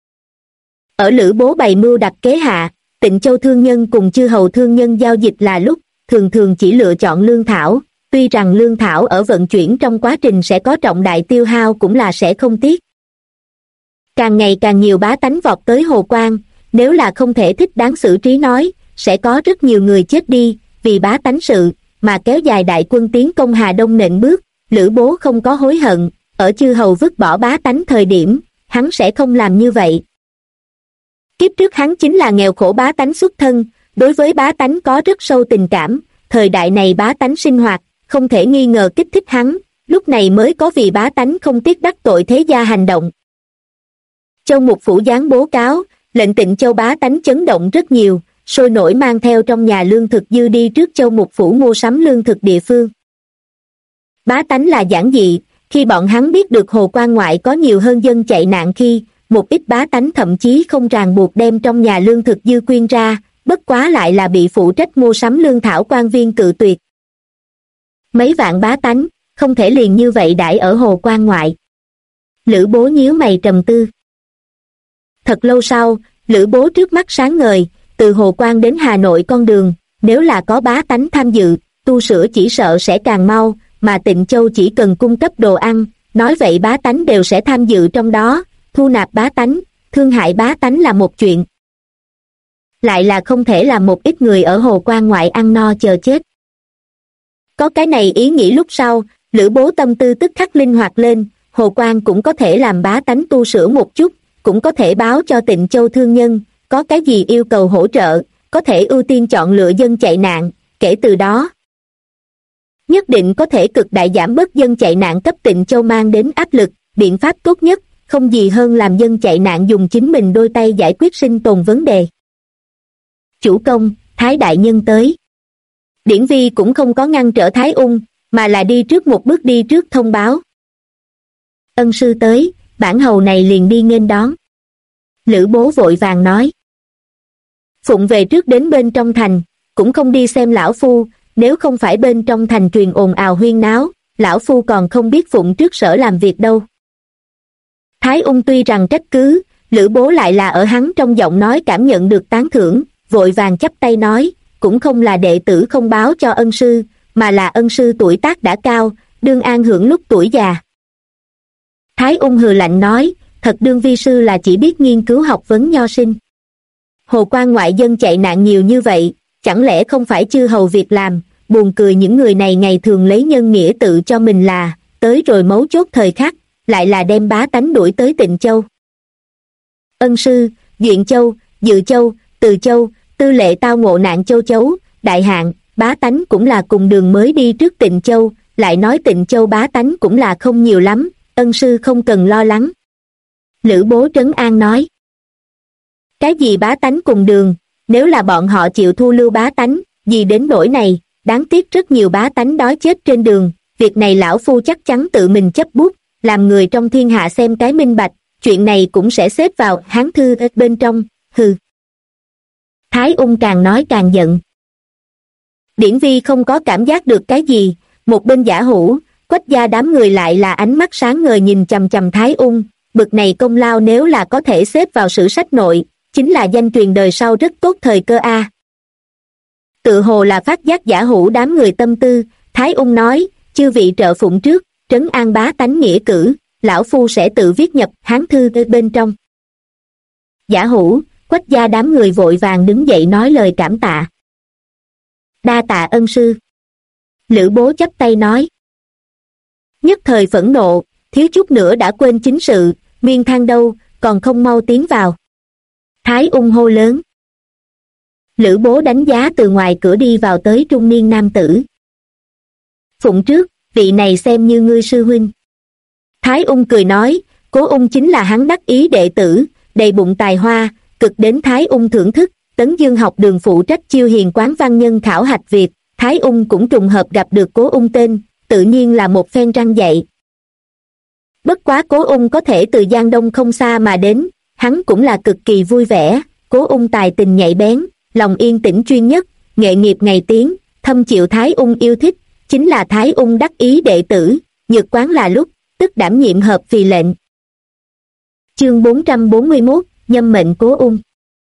Ở Lữ Bố bày mưu đặt kế hạ, Tịnh Châu thương nhân cùng chư hầu thương nhân giao dịch là lúc, thường thường chỉ lựa chọn lương thảo, tuy rằng lương thảo ở vận chuyển trong quá trình sẽ có trọng đại tiêu hao cũng là sẽ không tiếc. Càng ngày càng nhiều bá tánh vọt tới hồ quan, nếu là không thể thích đáng xử trí nói, sẽ có rất nhiều người chết đi, vì bá tánh sự, mà kéo dài đại quân tiến công Hà Đông nện bước. Lữ Bố không có hối hận, ở chư hầu vứt bỏ bá tánh thời điểm, hắn sẽ không làm như vậy. Kiếp trước hắn chính là nghèo khổ bá tánh xuất thân, đối với bá tánh có rất sâu tình cảm, thời đại này bá tánh sinh hoạt, không thể nghi ngờ kích thích hắn, lúc này mới có vì bá tánh không tiếc đắc tội thế gia hành động. Châu Mục Phủ giáng bố cáo, lệnh Tịnh Châu bá tánh chấn động rất nhiều, sôi nổi mang theo trong nhà lương thực dư đi trước Châu Mục Phủ mua sắm lương thực địa phương. Bá tánh là giản dị, khi bọn hắn biết được hồ quan ngoại có nhiều hơn dân chạy nạn khi, một ít bá tánh thậm chí không ràng buộc đem trong nhà lương thực dư quyên ra, bất quá lại là bị phụ trách mua sắm lương thảo quan viên cự tuyệt. Mấy vạn bá tánh, không thể liền như vậy đãi ở hồ quan ngoại. Lữ Bố nhíu mày trầm tư. Thật lâu sau, Lữ Bố trước mắt sáng ngời, từ hồ quan đến Hà Nội con đường, nếu là có bá tánh tham dự, tu sửa chỉ sợ sẽ càng mau, mà Tịnh Châu chỉ cần cung cấp đồ ăn, nói vậy bá tánh đều sẽ tham dự trong đó, thu nạp bá tánh, thương hại bá tánh là một chuyện. Lại là không thể làm một ít người ở hồ quan ngoại ăn no chờ chết. Có cái này ý nghĩ lúc sau, Lữ Bố tâm tư tức khắc linh hoạt lên, hồ quan cũng có thể làm bá tánh tu sửa một chút, cũng có thể báo cho Tịnh Châu thương nhân, có cái gì yêu cầu hỗ trợ, có thể ưu tiên chọn lựa dân chạy nạn, kể từ đó. Nhất định có thể cực đại giảm bớt dân chạy nạn cấp Tịnh Châu mang đến áp lực, biện pháp tốt nhất, không gì hơn làm dân chạy nạn dùng chính mình đôi tay giải quyết sinh tồn vấn đề. Chủ công, Thái Đại Nhân tới. Điển Vi cũng không có ngăn trở Thái Ung, mà là đi trước một bước đi trước thông báo. Ân sư tới, bản hầu này liền đi nghênh đón. Lữ Bố vội vàng nói. Phụng về trước đến bên trong thành, cũng không đi xem lão phu, nếu không phải bên trong thành truyền ồn ào huyên náo, lão phu còn không biết Phụng trước sở làm việc đâu. Thái Ung tuy rằng trách cứ, Lữ Bố lại là ở hắn trong giọng nói cảm nhận được tán thưởng, vội vàng chắp tay nói, cũng không là đệ tử không báo cho ân sư, mà là ân sư tuổi tác đã cao, đương an hưởng lúc tuổi già. Thái Ung hừ lạnh nói, thật đương vi sư là chỉ biết nghiên cứu học vấn nho sinh. Hồ quan ngoại dân chạy nạn nhiều như vậy, chẳng lẽ không phải chư hầu việc làm, buồn cười những người này ngày thường lấy nhân nghĩa tự cho mình là, tới rồi mấu chốt thời khắc, lại là đem bá tánh đuổi tới Tịnh Châu. Ân sư, Duyện Châu, Dự Châu, Từ Châu, tư lệ tao ngộ nạn châu chấu, đại hạn, bá tánh cũng là cùng đường mới đi trước Tịnh Châu, lại nói Tịnh Châu bá tánh cũng là không nhiều lắm, ân sư không cần lo lắng. Lữ Bố trấn an nói. Cái gì bá tánh cùng đường, nếu là bọn họ chịu thu lưu bá tánh, gì đến nỗi này, đáng tiếc rất nhiều bá tánh đói chết trên đường, việc này lão phu chắc chắn tự mình chấp bút, làm người trong thiên hạ xem cái minh bạch, chuyện này cũng sẽ xếp vào hán thư bên trong, hừ. Thái Ung càng nói càng giận. Điển Vi không có cảm giác được cái gì, một bên Giả Hữu, Quách gia đám người lại là ánh mắt sáng ngời nhìn chằm chằm Thái Ung, bực này công lao nếu là có thể xếp vào sử sách nội, chính là danh truyền đời sau rất tốt thời cơ a. Tự hồ là phát giác Giả Hữu đám người tâm tư, Thái Ung nói, chư vị trợ phụng trước, trấn an bá tánh nghĩa cử, lão phu sẽ tự viết nhập hán thư bên trong. Giả Hữu, Quách gia đám người vội vàng đứng dậy nói lời cảm tạ. Đa tạ ân sư. Lữ Bố chắp tay nói. Nhất thời phẫn nộ, thiếu chút nữa đã quên chính sự, Nguyên Thang đâu, còn không mau tiến vào. Thái Ung hô lớn. Lữ Bố đánh giá từ ngoài cửa đi vào tới trung niên nam tử. Phụng trước, vị này xem như ngươi sư huynh. Thái Ung cười nói, Cố Ung chính là hắn đắc ý đệ tử, đầy bụng tài hoa, cực đến Thái Ung thưởng thức, Tấn Dương học đường phụ trách chiêu hiền quán văn nhân khảo hạch việc, Thái Ung cũng trùng hợp gặp được Cố Ung tên, tự nhiên là một phen răn dạy. Bất quá Cố Ung có thể từ Giang Đông không xa mà đến, hắn cũng là cực kỳ vui vẻ, Cố Ung tài tình nhạy bén, lòng yên tĩnh chuyên nhất, nghệ nghiệp ngày tiến, thâm chịu Thái Ung yêu thích, chính là Thái Ung đắc ý đệ tử, Nhược Quán là lúc, tức đảm nhiệm hợp phì lệnh. Chương 441, Nhâm mệnh Cố Ung.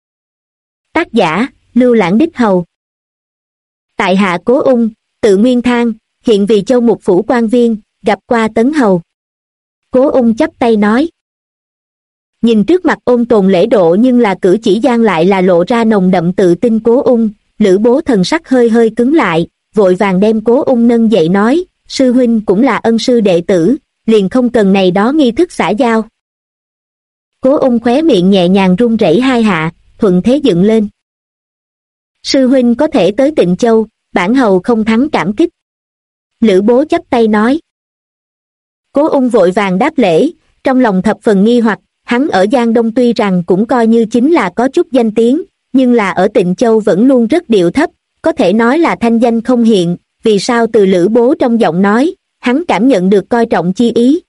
Tác giả, Lưu Lãng Đích Hầu. Tại hạ Cố Ung, tự Nguyên Thang, hiện vì Châu Mục Phủ quan viên, gặp qua Tấn Hầu. Cố Ung chắp tay nói. Nhìn trước mặt ôn tồn lễ độ nhưng là cử chỉ gian lại là lộ ra nồng đậm tự tin Cố Ung, Lữ Bố thần sắc hơi hơi cứng lại, vội vàng đem Cố Ung nâng dậy nói, sư huynh cũng là ân sư đệ tử, liền không cần này đó nghi thức xã giao. Cố Ung khóe miệng nhẹ nhàng run rẩy hai hạ, thuận thế dựng lên. Sư huynh có thể tới Tịnh Châu, bản hầu không thắng cảm kích. Lữ Bố chắp tay nói. Cố Ung vội vàng đáp lễ, trong lòng thập phần nghi hoặc, hắn ở Giang Đông tuy rằng cũng coi như chính là có chút danh tiếng, nhưng là ở Tịnh Châu vẫn luôn rất điệu thấp, có thể nói là thanh danh không hiện, vì sao từ Lữ Bố trong giọng nói, hắn cảm nhận được coi trọng chi ý.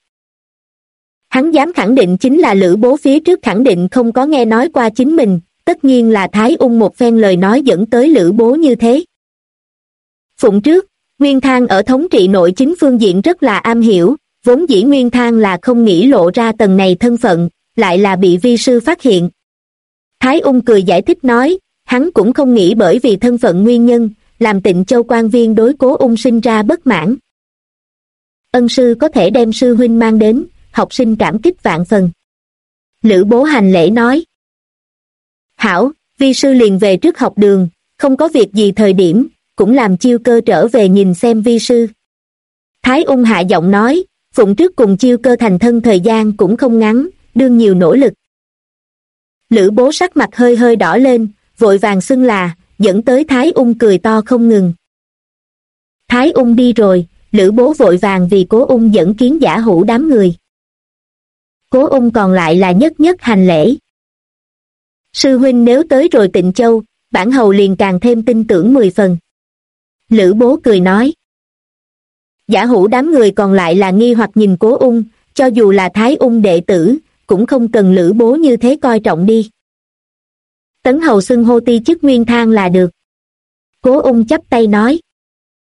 Hắn dám khẳng định chính là Lữ Bố phía trước khẳng định không có nghe nói qua chính mình, tất nhiên là Thái Ung một phen lời nói dẫn tới Lữ Bố như thế. Phụng trước, Nguyên Thang ở thống trị nội chính phương diện rất là am hiểu, vốn dĩ Nguyên Thang là không nghĩ lộ ra tầng này thân phận, lại là bị vi sư phát hiện. Thái Ung cười giải thích nói, hắn cũng không nghĩ bởi vì thân phận nguyên nhân, làm Tịnh Châu quan viên đối Cố Ung sinh ra bất mãn. Ân sư có thể đem sư huynh mang đến, học sinh cảm kích vạn phần. Lữ Bố hành lễ nói. Hảo, vi sư liền về trước học đường, không có việc gì thời điểm, cũng làm Chiêu Cơ trở về nhìn xem vi sư. Thái Ung hạ giọng nói, Phụng trước cùng Chiêu Cơ thành thân thời gian cũng không ngắn, đương nhiều nỗ lực. Lữ Bố sắc mặt hơi hơi đỏ lên, vội vàng xưng là, dẫn tới Thái Ung cười to không ngừng. Thái Ung đi rồi, Lữ Bố vội vàng vì Cố Ung dẫn kiến Giả Hữu đám người. Cố Ung còn lại là nhất nhất hành lễ. Sư huynh nếu tới rồi Tịnh Châu, bản hầu liền càng thêm tin tưởng 10 phần. Lữ Bố cười nói. Giả Hữu đám người còn lại là nghi hoặc nhìn Cố Ung, cho dù là Thái Ung đệ tử, cũng không cần Lữ Bố như thế coi trọng đi. Tấn hầu xưng hô ti chức Nguyên Thang là được. Cố Ung chắp tay nói.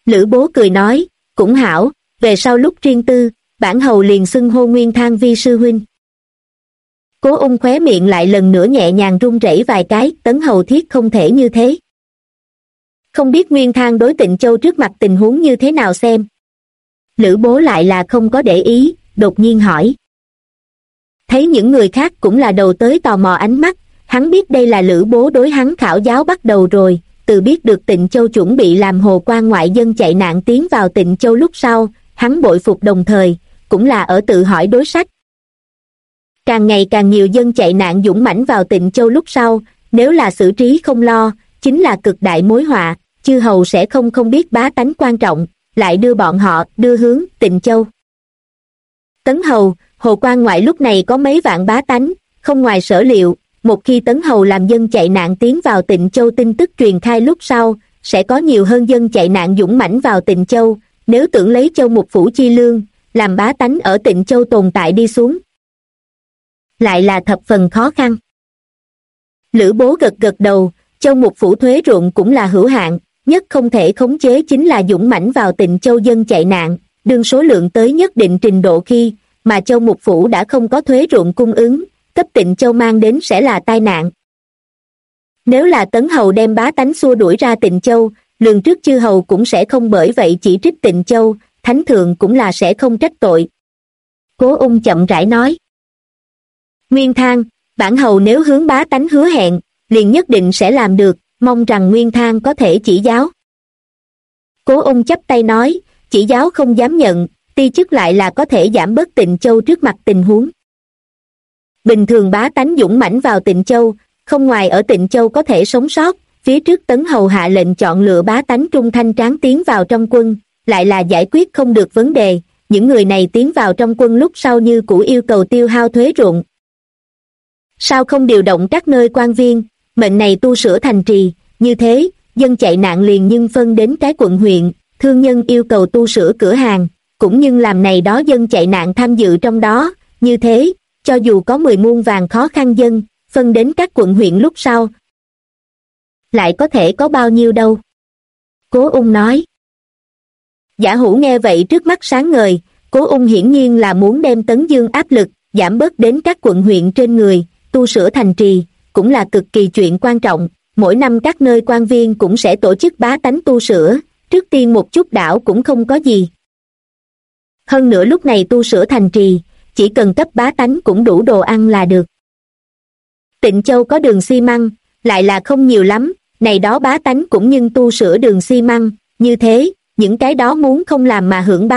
Lữ Bố cười nói, cũng hảo, về sau lúc riêng tư, bản hầu liền xưng hô Nguyên Thang vi sư huynh. Cố Ung khóe miệng lại lần nữa nhẹ nhàng run rẩy vài cái, Tấn hầu thiết không thể như thế. Không biết Nguyên Thang đối Tịnh Châu trước mặt tình huống như thế nào xem. Lữ Bố lại là không có để ý, đột nhiên hỏi. Thấy những người khác cũng là đầu tới tò mò ánh mắt, hắn biết đây là Lữ Bố đối hắn khảo giáo bắt đầu rồi, từ biết được Tịnh Châu chuẩn bị làm hồ quan ngoại dân chạy nạn tiến vào Tịnh Châu lúc sau, hắn bội phục đồng thời, cũng là ở tự hỏi đối sách. Càng ngày càng nhiều dân chạy nạn dũng mãnh vào Tịnh Châu lúc sau, nếu là xử trí không lo, chính là cực đại mối họa, chư hầu sẽ không biết bá tánh quan trọng, lại đưa bọn họ đưa hướng Tịnh Châu. Tấn hầu, hồ quan ngoại lúc này có mấy vạn bá tánh, không ngoài sở liệu, một khi Tấn hầu làm dân chạy nạn tiến vào Tịnh Châu tin tức truyền khai lúc sau, sẽ có nhiều hơn dân chạy nạn dũng mãnh vào Tịnh Châu, nếu tưởng lấy Châu Mục Phủ chi lương, làm bá tánh ở Tịnh Châu tồn tại đi xuống, lại là thập phần khó khăn. Lữ Bố gật đầu, Châu Mục Phủ thuế ruộng cũng là hữu hạn, nhất không thể khống chế chính là dũng mãnh vào Tịnh Châu dân chạy nạn, đương số lượng tới nhất định trình độ khi, mà Châu Mục Phủ đã không có thuế ruộng cung ứng, cấp Tịnh Châu mang đến sẽ là tai nạn. Nếu là Tấn hầu đem bá tánh xua đuổi ra Tịnh Châu, lường trước chư hầu cũng sẽ không bởi vậy chỉ trích Tịnh Châu, thánh thượng cũng là sẽ không trách tội. Cố Ung chậm rãi nói. Nguyên Thang, bản hầu nếu hướng bá tánh hứa hẹn, liền nhất định sẽ làm được, mong rằng Nguyên Thang có thể chỉ giáo. Cố Ung chắp tay nói, chỉ giáo không dám nhận, ti chức lại là có thể giảm bớt Tịnh Châu trước mặt tình huống. Bình thường bá tánh dũng mãnh vào Tịnh Châu, không ngoài ở Tịnh Châu có thể sống sót, phía trước Tấn hầu hạ lệnh chọn lựa bá tánh trung thanh tráng tiến vào trong quân, lại là giải quyết không được vấn đề, những người này tiến vào trong quân lúc sau như cũ yêu cầu tiêu hao thuế ruộng. Sao không điều động các nơi quan viên, mệnh này tu sửa thành trì, như thế, dân chạy nạn liền nhưng phân đến cái quận huyện, thương nhân yêu cầu tu sửa cửa hàng, cũng nhưng làm này đó dân chạy nạn tham dự trong đó, như thế, cho dù có 10 muôn vàng khó khăn dân, phân đến các quận huyện lúc sau, lại có thể có bao nhiêu đâu. Cố Ung nói. Giả Hữu nghe vậy trước mắt sáng ngời, Cố Ung hiển nhiên là muốn đem Tấn Dương áp lực, giảm bớt đến các quận huyện trên người, tu sửa thành trì, cũng là cực kỳ chuyện quan trọng, mỗi năm các nơi quan viên cũng sẽ tổ chức bá tánh tu sửa, trước tiên một chút đảo cũng không có gì. Hơn nữa lúc này tu sửa thành trì, chỉ cần cấp bá tánh cũng đủ đồ ăn là được. Tịnh Châu có đường xi măng, lại là không nhiều lắm, này đó bá tánh cũng nhưng tu sửa đường xi măng, như thế, những cái đó muốn không làm mà hưởng bá